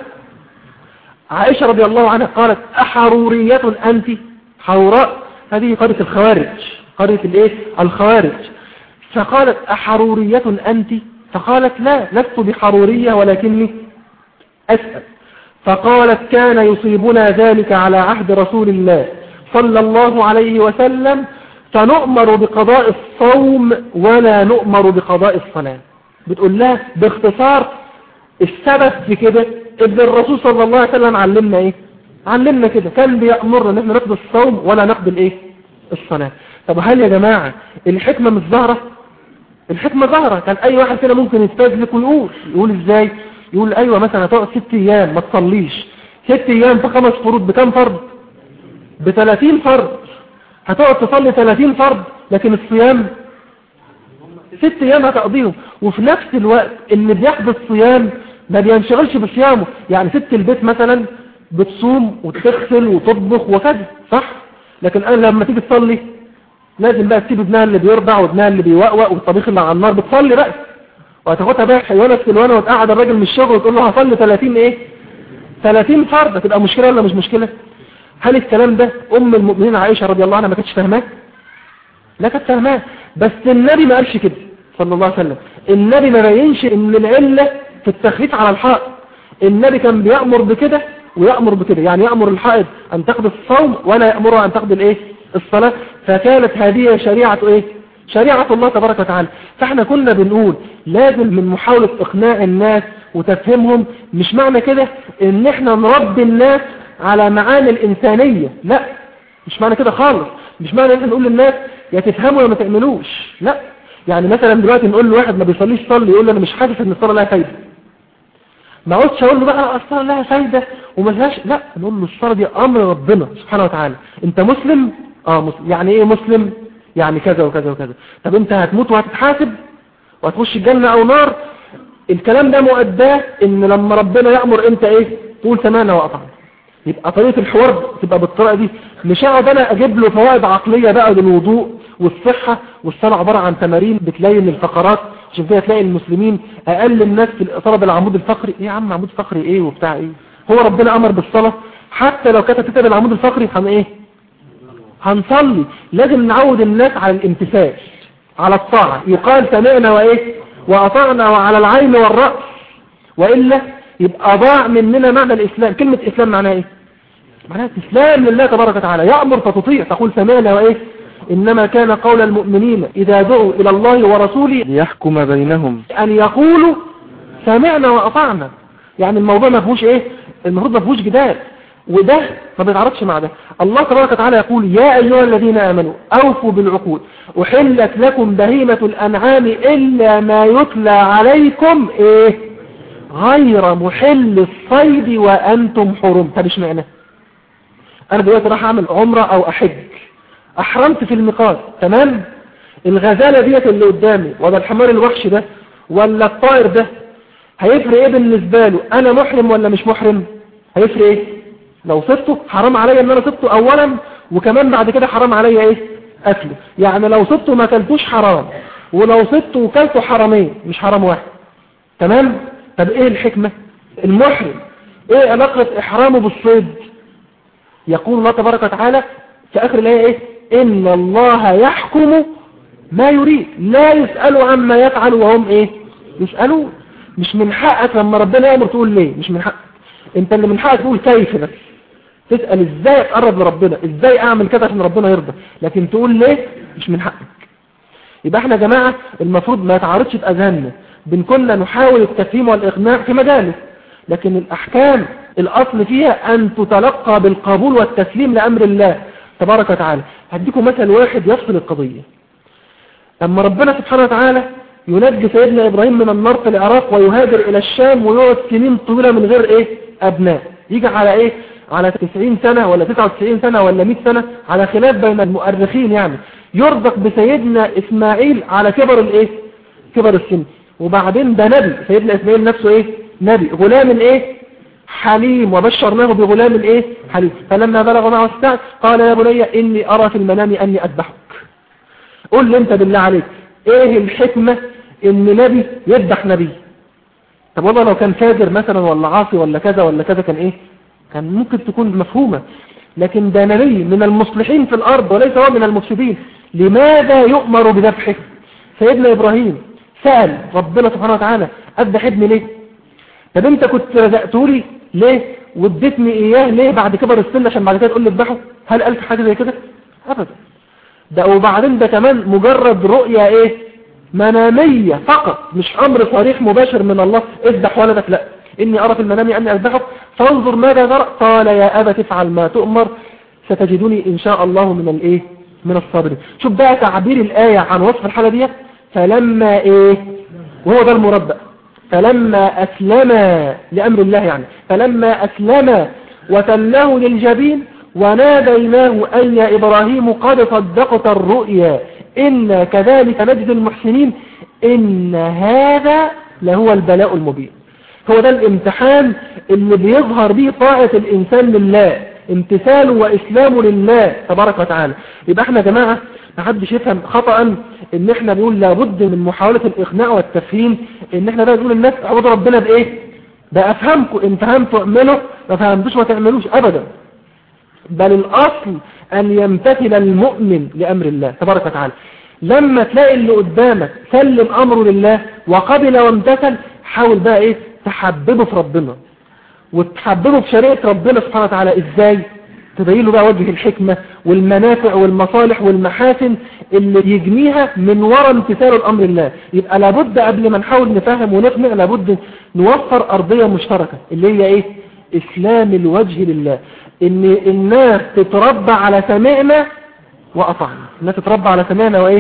S1: عائشة رضي الله عنها قالت أحرورية أنت؟ حوراء هذه قرية الخوارج، قرية الايه الخوارج. فقالت أحرورية أنت؟ فقالت لا لست بحرورية ولكني أسأل. فقالت كان يصيبنا ذلك على عهد رسول الله صلى الله عليه وسلم فنؤمر بقضاء الصوم ولا نؤمر بقضاء الصلاة. بتقول لها باختصار السبب في كده ابن الرسول صلى الله عليه وسلم علمنا ايه علمنا كده، كان بيأمرنا ان احنا نقضي الصوم ولا نقضي الايه الصلاة. طب هل يا جماعة الحكمة مش ظاهرة؟ الحكمة ظاهرة. كان اي واحد فينا ممكن يستدلك ويقول ازاي، يقول ايوه مثلا هتقعد 6 ايام ما تصليش، 6 ايام في 5 فروض بكام فرض ب30 فرض، هتقعد تصلي 30 فرض لكن الصيام 6 ايام هتقضيهم. وفي نفس الوقت اللي بيحضر الصيام ما بينشغلش بصيامه، يعني ست البيت مثلا بتصوم وتغسل وتطبخ وكذا صح، لكن انا لما تيجي تصلي لازم بقى تسيب ابنها اللي بيرضع وابنها اللي بيوقوق والطبيخ اللي على النار بتصلي بقى، وهتاخدها بقى حيوانة سلوانة وتقعد الراجل من الشغل وتقول له هصلي 30 ايه 30 فرض. هتبقى مشكلة ولا مش مشكلة؟ هل الكلام ده ام المؤمنين عائشة رضي الله عنها ما كانتش فاهماه؟ لا كانت فاهماه، بس النبي ما قالش كده صلى الله عليه وسلم. النبي ما بينش ان العلة في التخفيف على الحائض، النبي كان بيأمر بكده ويأمر بكده، يعني يأمر الحائض ان تقضي الصوم ولا يأمرها ان تقضي الايه الصلاة. فكانت هذه شريعة ايه شريعة الله تبارك وتعالى. فاحنا كنا بنقول لازم من محاولة اقناع الناس وتفهمهم، مش معنى كده ان احنا نربي الناس على معاني الانسانية، لا مش معنى كده خالص. مش معنى ان احنا نقول للناس يا تفهموا يا ما تعملوش، لا. يعني مثلا دلوقتي نقول لواحد ما بيصليش صلي يقول لي انا مش حاسس ان الصلاة لها فايدة، ما اقعدش اقول له بقى الصلاة لها فايدة وملهاش، لا نقول له الصلاة دي امر ربنا سبحانه وتعالى. انت مسلم؟ مسلم. يعني ايه مسلم؟ يعني كذا وكذا وكذا. طب انت هتموت وهتتحاسب وهتخش الجنة او نار. الكلام ده مؤداه ان لما ربنا يأمر انت ايه تقول سمعنا واطعنا، يبقى طريقة الحوار تبقى بالطريقة دي، مش هقعد انا اجيب له فوائد عقلية بقى للوضوء والصحة، والصلاة عبارة عن تمارين بتلين الفقرات. عشان كده تلاقي المسلمين اقل الناس في الاصابة بالعمود الفقري. ايه يا عم عمود فقري ايه وبتاع ايه؟ هو ربنا امر بالصلاة، حتى لو كانت تتبع العمود الفقري ايه هنصلي. لازم نعود الناس على الامتثال، على الطاعة. يقال سمعنا وايه واطعنا وعلى العين والرأس، وإلا يبقى ضاع مننا معنى الإسلام. كلمة إسلام معناها إيه؟ معناها إسلام لله تبارك وتعالى، يأمر فتطيع، تقول سمعنا وإيه. إنما كان قول المؤمنين إذا دعوا إلى الله ورسوله
S2: ليحكم بينهم
S1: أن يقولوا سمعنا وأطعنا. يعني الموضوع ما فيهوش إيه، المفروض ما فيهوش جدال، وده ما بيتعرضش مع ده. الله تبارك وتعالى يقول يا أيها الذين آمنوا أوفوا بالعقود أحلت لكم بهيمة الأنعام إلا ما يتلى عليكم إيه غير محل الصيد وأنتم حرم. طب ايش معنى؟ أنا دلوقتي راح أعمل عمرة أو أحج، أحرمت في الميقات، تمام؟ الغزالة ديت اللي قدامي ولا الحمار الوحش ده ولا الطائر ده هيفرق ايه بالنسبة له؟ أنا محرم ولا مش محرم؟ هيفرق ايه؟ لو صدته حرام عليا ان انا صدته اولا، وكمان بعد كده حرام عليا ايه اكله. يعني لو صدته ما كلتوش حرام، ولو صدته وكلته حرامين مش حرام واحد، تمام؟ طب ايه الحكمة؟ المحرم ايه علاقة احرامه بالصيد؟ يقول الله تبارك وتعالى في اخر الايه ايه ان الله يحكم ما يريد لا يسأل عما يفعل وهم ايه يسألون. مش من حقك لما ربنا يأمر تقول ليه، مش من حقك انت، اللي من حقك تقول كيف، بس تسأل ازاي اتقرب لربنا، ازاي اعمل كده عشان ربنا يرضى، لكن تقول ليه مش من حقك. يبقى احنا يا جماعة المفروض ما يتعارضش في اذهاننا، كنا نحاول التفهيم والاقناع في مجاله، لكن الاحكام الاصل فيها ان تتلقى بالقبول والتسليم لامر الله تبارك وتعالى. هديكم مثل واحد يفصل القضية. اما ربنا سبحانه وتعالى ينجي سيدنا ابراهيم من النار في العراق ويهاجر الى الشام ويقعد سنين طويلة من غير ايه ابناء، يجي على ايه على 90 سنة ولا 99 سنة ولا 100 سنة على خلاف بين المؤرخين، يعني يرزق بسيدنا اسماعيل على كبر الايه كبر السن. وبعدين ده نبي، سيدنا اسماعيل نفسه ايه نبي، غلام ايه حليم، وبشرناه بغلام ايه حليم. فلما بلغ معه السعي قال يا بني اني ارى في المنام اني اذبحك. قل لي انت بالله عليك ايه الحكمة ان نبي يذبح نبي؟ طب والله لو كان فاجر مثلا ولا عاصي ولا كذا ولا كذا كان ايه، كان ممكن تكون مفهومة، لكن ده نبي من المصلحين في الارض وليس هو من المفسدين. لماذا يؤمر بذبحه؟ سيدنا ابراهيم سأل ربنا سبحانه وتعالى اذبح ابني ليه؟ طب انت كنت رزقتولي ليه واديتني اياه ليه بعد كبر السن عشان بعد كده تقول لي اذبحه؟ هل قلت حاجة زي كده؟ ابدا. ده وبعدين ده كمان مجرد رؤية ايه منامية فقط، مش امر صريح مباشر من الله اذبح ولدك، لا اني ارى في المنام اني اذبحك فانظر ماذا ترى. قال يا ابت افعل ما تؤمر ستجدني ان شاء الله من الايه من الصابرين. شوف بقى تعبير الايه عن وصف الحاله دي، فلما ايه، وهو ده المربع، فلما اسلم لامر الله، يعني فلما اسلم وتله للجبين وناديناه أن يا إبراهيم قد صدقت الرؤيا إنا كذلك نجزي المحسنين إن هذا لهو البلاء المبين. هو ده الامتحان اللي بيظهر به طاعة الإنسان لله، امتثاله وإسلامه لله تبارك وتعالى. يبقى احنا يا جماعة محدش يفهم خطأ ان احنا بنقول لابد من محاولة الإقناع والتفهيم، ان احنا بقى نقول الناس اعبدوا ربنا بإيه، بأفهمكم، ان فهمتوا اعملوا، ما فهمتوش ما تعملوش أبدا. بل الأصل أن يمتثل المؤمن لأمر الله تبارك وتعالى. لما تلاقي اللي قدامك سلم أمره لله وقبل وامتثل، حاول بقى إيه تحببه في ربنا وتحببه في شريعة ربنا سبحانه وتعالى. إزاي؟ تبين له بقى وجه الحكمة والمنافع والمصالح والمحاسن اللي يجنيها من وراء امتثال الأمر الله. يبقى لابد قبل ما نحاول نفهم ونقنع لابد نوفر أرضية مشتركة اللي هي إيه؟ إسلام الوجه لله. ان الناس تتربى على سمعنا وأطعنا، الناس تتربى على سمعنا وايه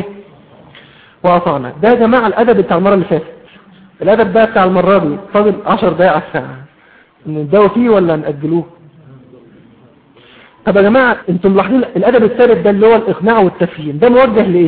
S1: وأطعنا. ده يا جماعة الادب بتاع المرة اللي فاتت، الادب ده بتاع المرة دي فاضل 10 دقايق على الساعة، نداوي فيه ولا نأجلوه؟ طب يا جماعة انتم ملاحظين الادب الثالث ده اللي هو الاقناع والتفهيم، ده موجه لايه؟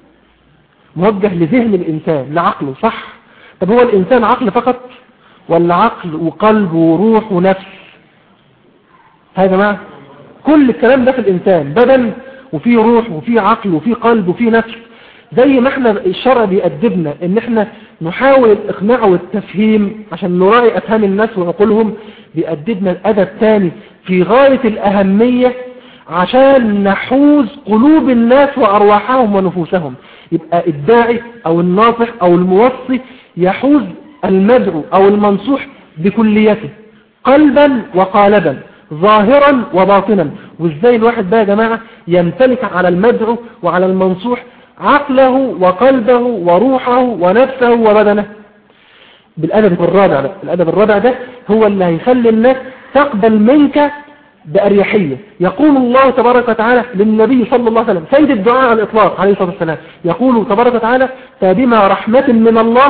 S1: موجه لذهن الانسان، لعقله، صح؟ طب هو الانسان عقل فقط ولا عقل وقلب وروح ونفس؟ يا جماعة كل الكلام ده في الإنسان، بدن وفيه روح وفيه عقل وفيه قلب وفيه نفس. زي ما احنا الشرع بيأدبنا ان احنا نحاول الإقناع والتفهيم عشان نراعي أفهام الناس وعقولهم، بيأدبنا الأدب تاني في غاية الأهمية عشان نحوز قلوب الناس وأرواحهم ونفوسهم. يبقى الداعي أو الناصح أو الموصي يحوز المدعو أو المنصوح بكليته، قلبا وقالبا، ظاهرا وباطنا. وازاي الواحد بقى يا جماعة يمتلك على المدعو وعلى المنصوح عقله وقلبه وروحه ونفسه وبدنه؟ بالأدب الرابع ده. الأدب الرابع ده هو اللي هيخلي الناس تقبل منك بأريحية. يقول الله تبارك وتعالى للنبي صلى الله عليه وسلم سيد الدعاء على الإطلاق عليه الصلاة والسلام، يقول تبارك وتعالى فبما رحمة من الله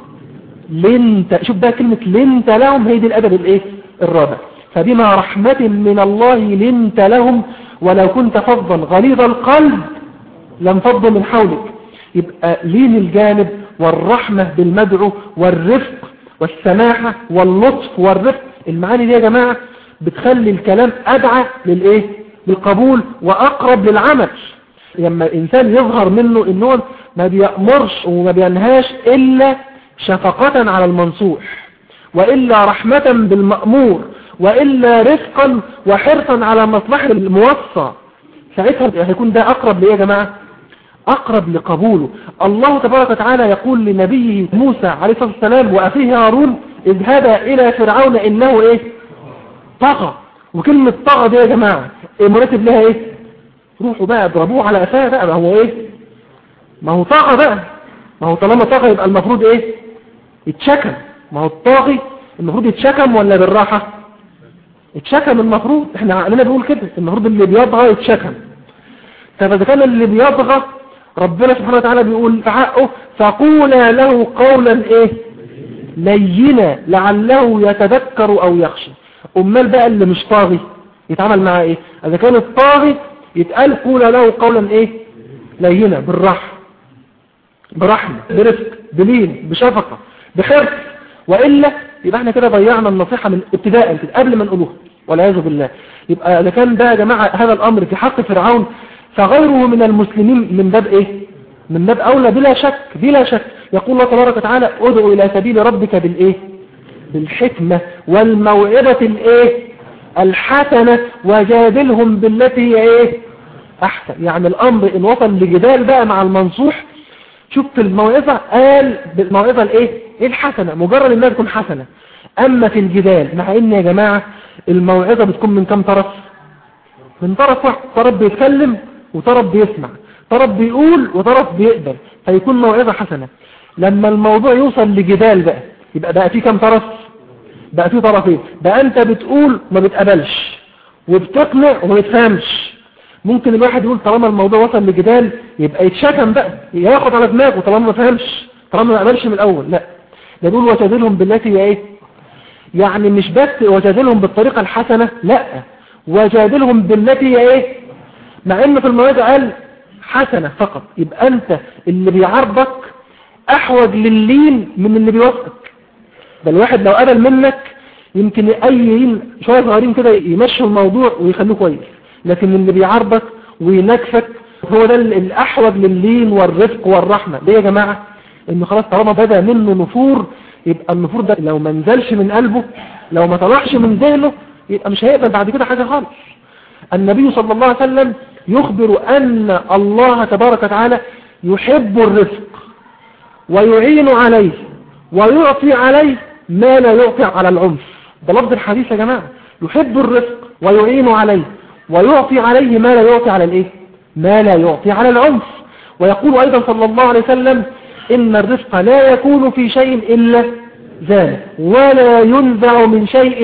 S1: لنت. شوف بقى كلمة لنت لهم، هي دي الأدب الايه الرابع. فبما رحمة من الله لنت لهم ولو كنت فظا غليظ القلب لانفضوا من حولك. يبقى لين الجانب والرحمة بالمدعو والرفق والسماحة واللطف والرفق، المعاني دي يا جماعة بتخلي الكلام أدعى للإيه؟ للقبول وأقرب للعمل. لما الإنسان يظهر منه إنه ما بيأمرش وما بينهاش إلا شفقة على المنصوح، وإلا رحمة بالمأمور، وإلا رفقا وحرصا على مصلحة الموصى، ساعتها هيكون ده أقرب لإيه يا جماعة؟ أقرب لقبوله. الله تبارك وتعالى يقول لنبيه موسى عليه الصلاة والسلام وأخيه هارون اذهبا إلى فرعون إنه إيه؟ طغى. وكلمة طغى دي يا جماعة مرتب لها إيه؟ روحوا بقى اضربوه على قفاه بقى. ما هو إيه؟ ما هو طغى بقى. ما هو طالما طغى يبقى المفروض إيه؟ يتشكم. ما هو الطاغي المفروض يتشكم ولا بالراحة؟ يتشكم المفروض. احنا عقلنا بيقول كده المفروض اللي بيطغى يتشكم. طب إذا كان اللي بيطغى ربنا سبحانه وتعالى بيقول في حقه فقولا له قولا ايه؟ لينا لعله يتذكر او يخشى. امال بقى اللي مش طاغي يتعامل معاه ايه؟ اذا كان الطاغي يتقال قولا له قولا ايه؟ لينا، بالراحة برحمة برفق بلين بشفقة بحرص، وإلا يبقى احنا كده ضيعنا النصيحة من ابتداء قبل ما نقولوها والعياذ بالله. يبقى إذا كان ده يا جماعة هذا الأمر في حق فرعون فغيره من المسلمين من باب ايه؟ من باب أولى بلا شك بلا شك. يقول الله تبارك وتعالى ادعو إلى سبيل ربك بالإيه؟ بالحكمة والموعظة الإيه؟ الحسنة وجادلهم بالتي هي إيه؟ أحسن. يعني الأمر إن وصل لجدال بقى مع المنصوح، شوف في الموعظة قال بالموعظة الإيه؟ الحسنة، مجرد إنها تكون حسنة. أما في الجدال، مع إن يا جماعة الموعظة بتكون من كم طرف؟ من طرف واحد، طرف بيتكلم وطرف بيسمع، طرف بيقول وطرف بيقبل، فيكون موعظة حسنة. لما الموضوع يوصل لجدال بقى يبقى بقى فيه كم طرف؟ بقى فيه طرفين. بقى أنت بتقول وما بتقبلش وبتقنع وما بتفهمش. ممكن الواحد يقول طالما الموضوع وصل لجدال يبقى يتشكم بقى، ياخد على دماغه طالما ما فهمش، طالما ما قبلش من الأول. لا، ده دول وجادلهم بالتي هي ايه؟ يعني مش بس وجادلهم بالطريقة الحسنة، لا، وجادلهم بالتي هي ايه؟ مع ان في الموعظة قال حسنة فقط. يبقى انت اللي بيعرضك احوج للين من اللي بيوافقك. ده الواحد لو قبل منك يمكن اي شوية صغيرين كده يمشوا الموضوع ويخلوه كويس، لكن اللي بيعرضك وينكفك هو ده الاحوج للين والرفق والرحمة. ليه يا جماعة؟ انه خلاص طالما بدأ منه نفور، يبقى النفور ده لو ما نزلش من قلبه، لو ما طلعش من ذهنه، يبقى مش هيقبل بعد كده حاجة خالص. النبي صلى الله عليه وسلم يخبر أن الله تبارك وتعالى يحب الرفق ويعين عليه ويعطي عليه ما لا يعطي على العنف. ده لفظ الحديث يا جماعة، يحب الرفق ويعين عليه ويعطي عليه ما لا يعطي على الايه؟ ما لا يعطي على العنف. ويقول أيضا صلى الله عليه وسلم إن الرفق لا يكون في شيء إلا زانه ولا ينزع من شيء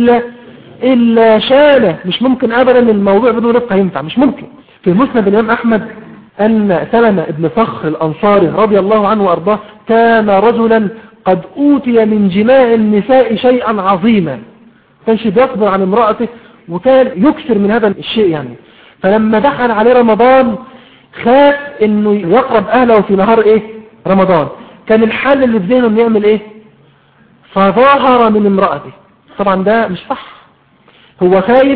S1: إلا شانه. مش ممكن أبدا الموضوع بدون رفق ينفع، مش ممكن. في مسند الإمام أحمد أن سلمة بن صخر الأنصاري رضي الله عنه وأرضاه كان رجلا قد أوتي من جماع النساء شيئا عظيما، كانش بيصبر عن امرأته وكان يكثر من هذا الشيء يعني. فلما دخل عليه رمضان خاف انه يقرب اهله في نهار ايه؟ رمضان. كان الحل اللي في ذهنه انه يعمل ايه؟ فظاهر من امرأته. طبعا ده مش صح. هو خايف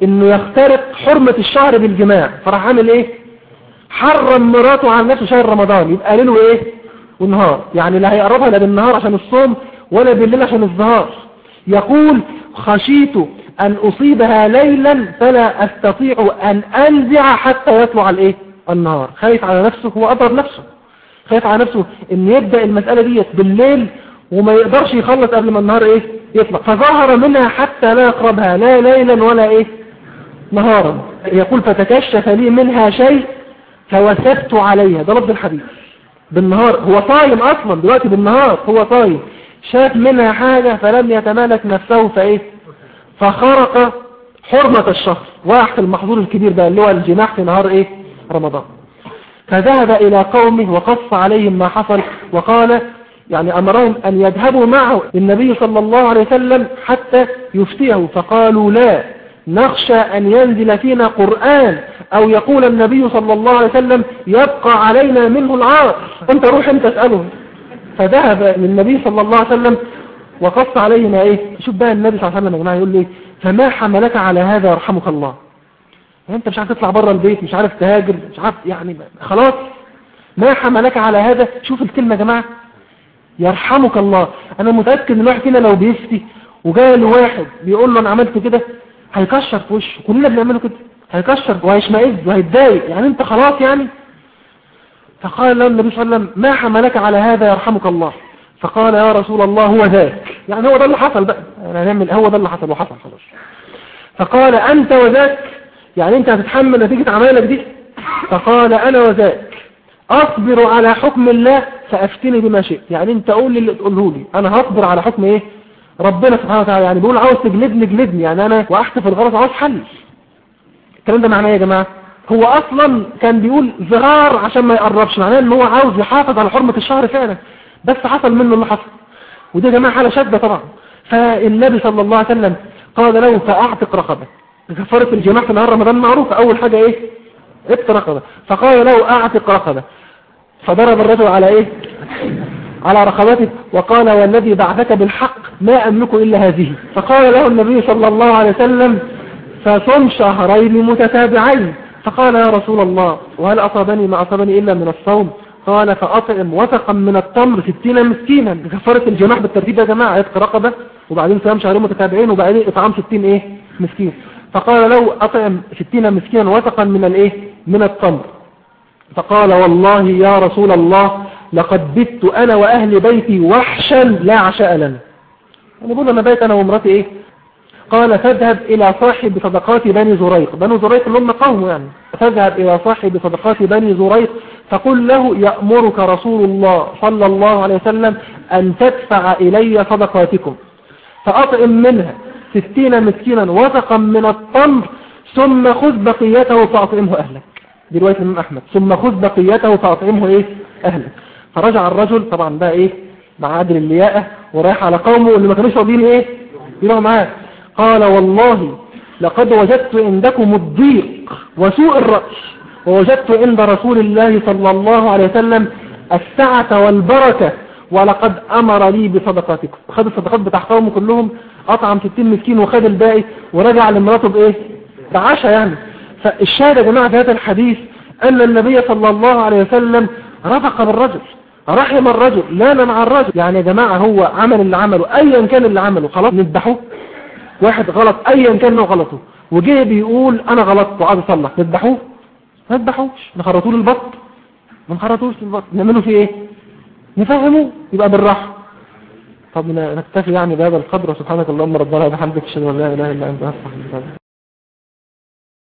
S1: انه يخترق حرمة الشهر بالجماع، فراح عامل ايه؟ حرم مراته على نفسه شهر رمضان، يبقى ليله ايه ونهار، يعني لا هيقربها لا بالنهار عشان الصوم ولا بالليل عشان الظهار. يقول خشيت ان اصيبها ليلا فلا استطيع ان انزع حتى يطلع الايه النهار. خايف على نفسه، هو اضرب نفسه، خايف على نفسه ان يبدأ المسألة دي بالليل وما يقدرش يخلص قبل ما النهار ايه يطلع، فظهر منها حتى لا يقربها لا ليلا ولا ايه نهارا. يقول فتكشف لي منها شيء فوثبت عليها، ده لفظ الحديث. بالنهار هو صايم اصلا، دلوقتي بالنهار هو صايم، شاف منها حاجة فلم يتمالك نفسه فايه فخرق حرمة الشهر، وقع في المحظور الكبير بقى اللي هو الجماع في نهار ايه رمضان. فذهب الى قومه وقص عليهم ما حصل، وقال يعني امرهم ان يذهبوا معه النبي صلى الله عليه وسلم حتى يفتيه، فقالوا لا نخشى ان ينزل فينا قرآن او يقول النبي صلى الله عليه وسلم يبقى علينا منه العار، انت روح انت اسألهم. فذهب للنبي صلى الله عليه وسلم وقص عليهما ايه. شوف بقى النبي صلى الله عليه وسلم يا جماعه يقول لي فما حملك على هذا يرحمك الله، يعني انت مش عارف تطلع بره البيت، مش عارف تهاجر، مش عارف يعني خلاص، ما حملك على هذا. شوف الكلمة يا جماعه يرحمك الله. انا متأكد ان الواحد فينا لو بيفتي وجاء له واحد بيقول له انا عملت كده هيكشر في وشه، كلنا بنعمله كده، هيكشر وهيشمئز وهيتضايق، يعني انت خلاص يعني. فقال له النبي صلى الله عليه وسلم ما حملك على هذا يرحمك الله؟ فقال يا رسول الله هو ذاك، يعني هو ده اللي حصل بقى، هنعمل هو ده اللي حصل وحصل خلاص. فقال انت وذاك، يعني انت هتتحمل نتيجة عمالك دي؟ فقال انا وذاك اصبر على حكم الله فافتني بما شئت، يعني انت قول لي اللي تقوله لي، انا هصبر على حكم ايه ربنا سبحانه وتعالى. يعني بيقول عاوز تجلدني جلدني، يعني انا وقعت في الغلط عاوز حل. الكلام ده معناه يا جماعه هو اصلا كان بيقول زغار عشان ما يقربش، معناه ان هو عاوز يحافظ على حرمة الشهر فعلا، بس حصل منه اللي حصل، وده يا جماعه حاله شاذه طبعا. فالنبي صلى الله عليه وسلم قال له فاعتق رقبه. كفاره الجماع في نهار رمضان معروفه، اول حاجه ايه اعتق رقبه. فقال له اعتق رقبه، فضرب الرجل على ايه على رقبته وقال والذي بعثك بالحق ما املك الا هذه. فقال له النبي صلى الله عليه وسلم فصم شهرين متتابعين. فقال يا رسول الله وهل أصابني ما أصابني إلا من الصوم؟ قال فأطعم وثقا من التمر 60 مسكينا. كفارة الجماع بالترتيب يا جماعة عتق رقبة وبعدين صيام شهرين متتابعين وبعدين إطعام 60 إيه مسكين. فقال له أطعم 60 مسكينا وثقا من الإيه من التمر. فقال والله يا رسول الله لقد بت أنا وأهل بيتي وحشا لا عشاء لنا. أنا بقول أنا بيت أنا ومراتي إيه. قال فاذهب إلى صاحب صدقات بني زريق. بني زريق اللي هم قوم يعني. فاذهب إلى صاحب صدقات بني زريق فقل له يأمرك رسول الله صلى الله عليه وسلم أن تدفع إلي صدقاتكم فأطعم منها 60 مسكينا وثقا من التمر ثم خذ بقيته فأطعمه أهلك. دي رواية الإمام أحمد. ثم خذ بقيته فأطعمه إيه أهلك. فرجع الرجل طبعا بقى إيه مع عدل اللياقة ورايح على قومه اللي ما كانوش راضيين إيه يروحوا معاه. قال والله لقد وجدت عندكم الضيق وسوء الرأي ووجدت عند رسول الله صلى الله عليه وسلم السعة والبركة ولقد أمر لي بصدقاتكم. خد الصدقات بتاع قومه كلهم أطعم 60 مسكين وخد الباقي ورجع لمراته بإيه بعشاء يعني. فالشاهد يا جماعة في هذا الحديث أن النبي صلى الله عليه وسلم رفق بالرجل رحم الرجل لان مع الرجل. يعني يا جماعة هو عمل اللي عمله أيا كان اللي عمله خلاص نذبحه. واحد غلط ايا كان له غلطه وجه بيقول انا غلطت وعايز اصلح نذبحوه ما نذبحوش نخرطوه للبط ما نخرطوش للبط نعمله فيه ايه نفهمه يبقى بالراحه. طب نكتفي يعني بهذا القدر. سبحانك اللهم ربنا وبحمدك اشهد ان لا اله الا انت استغفرك.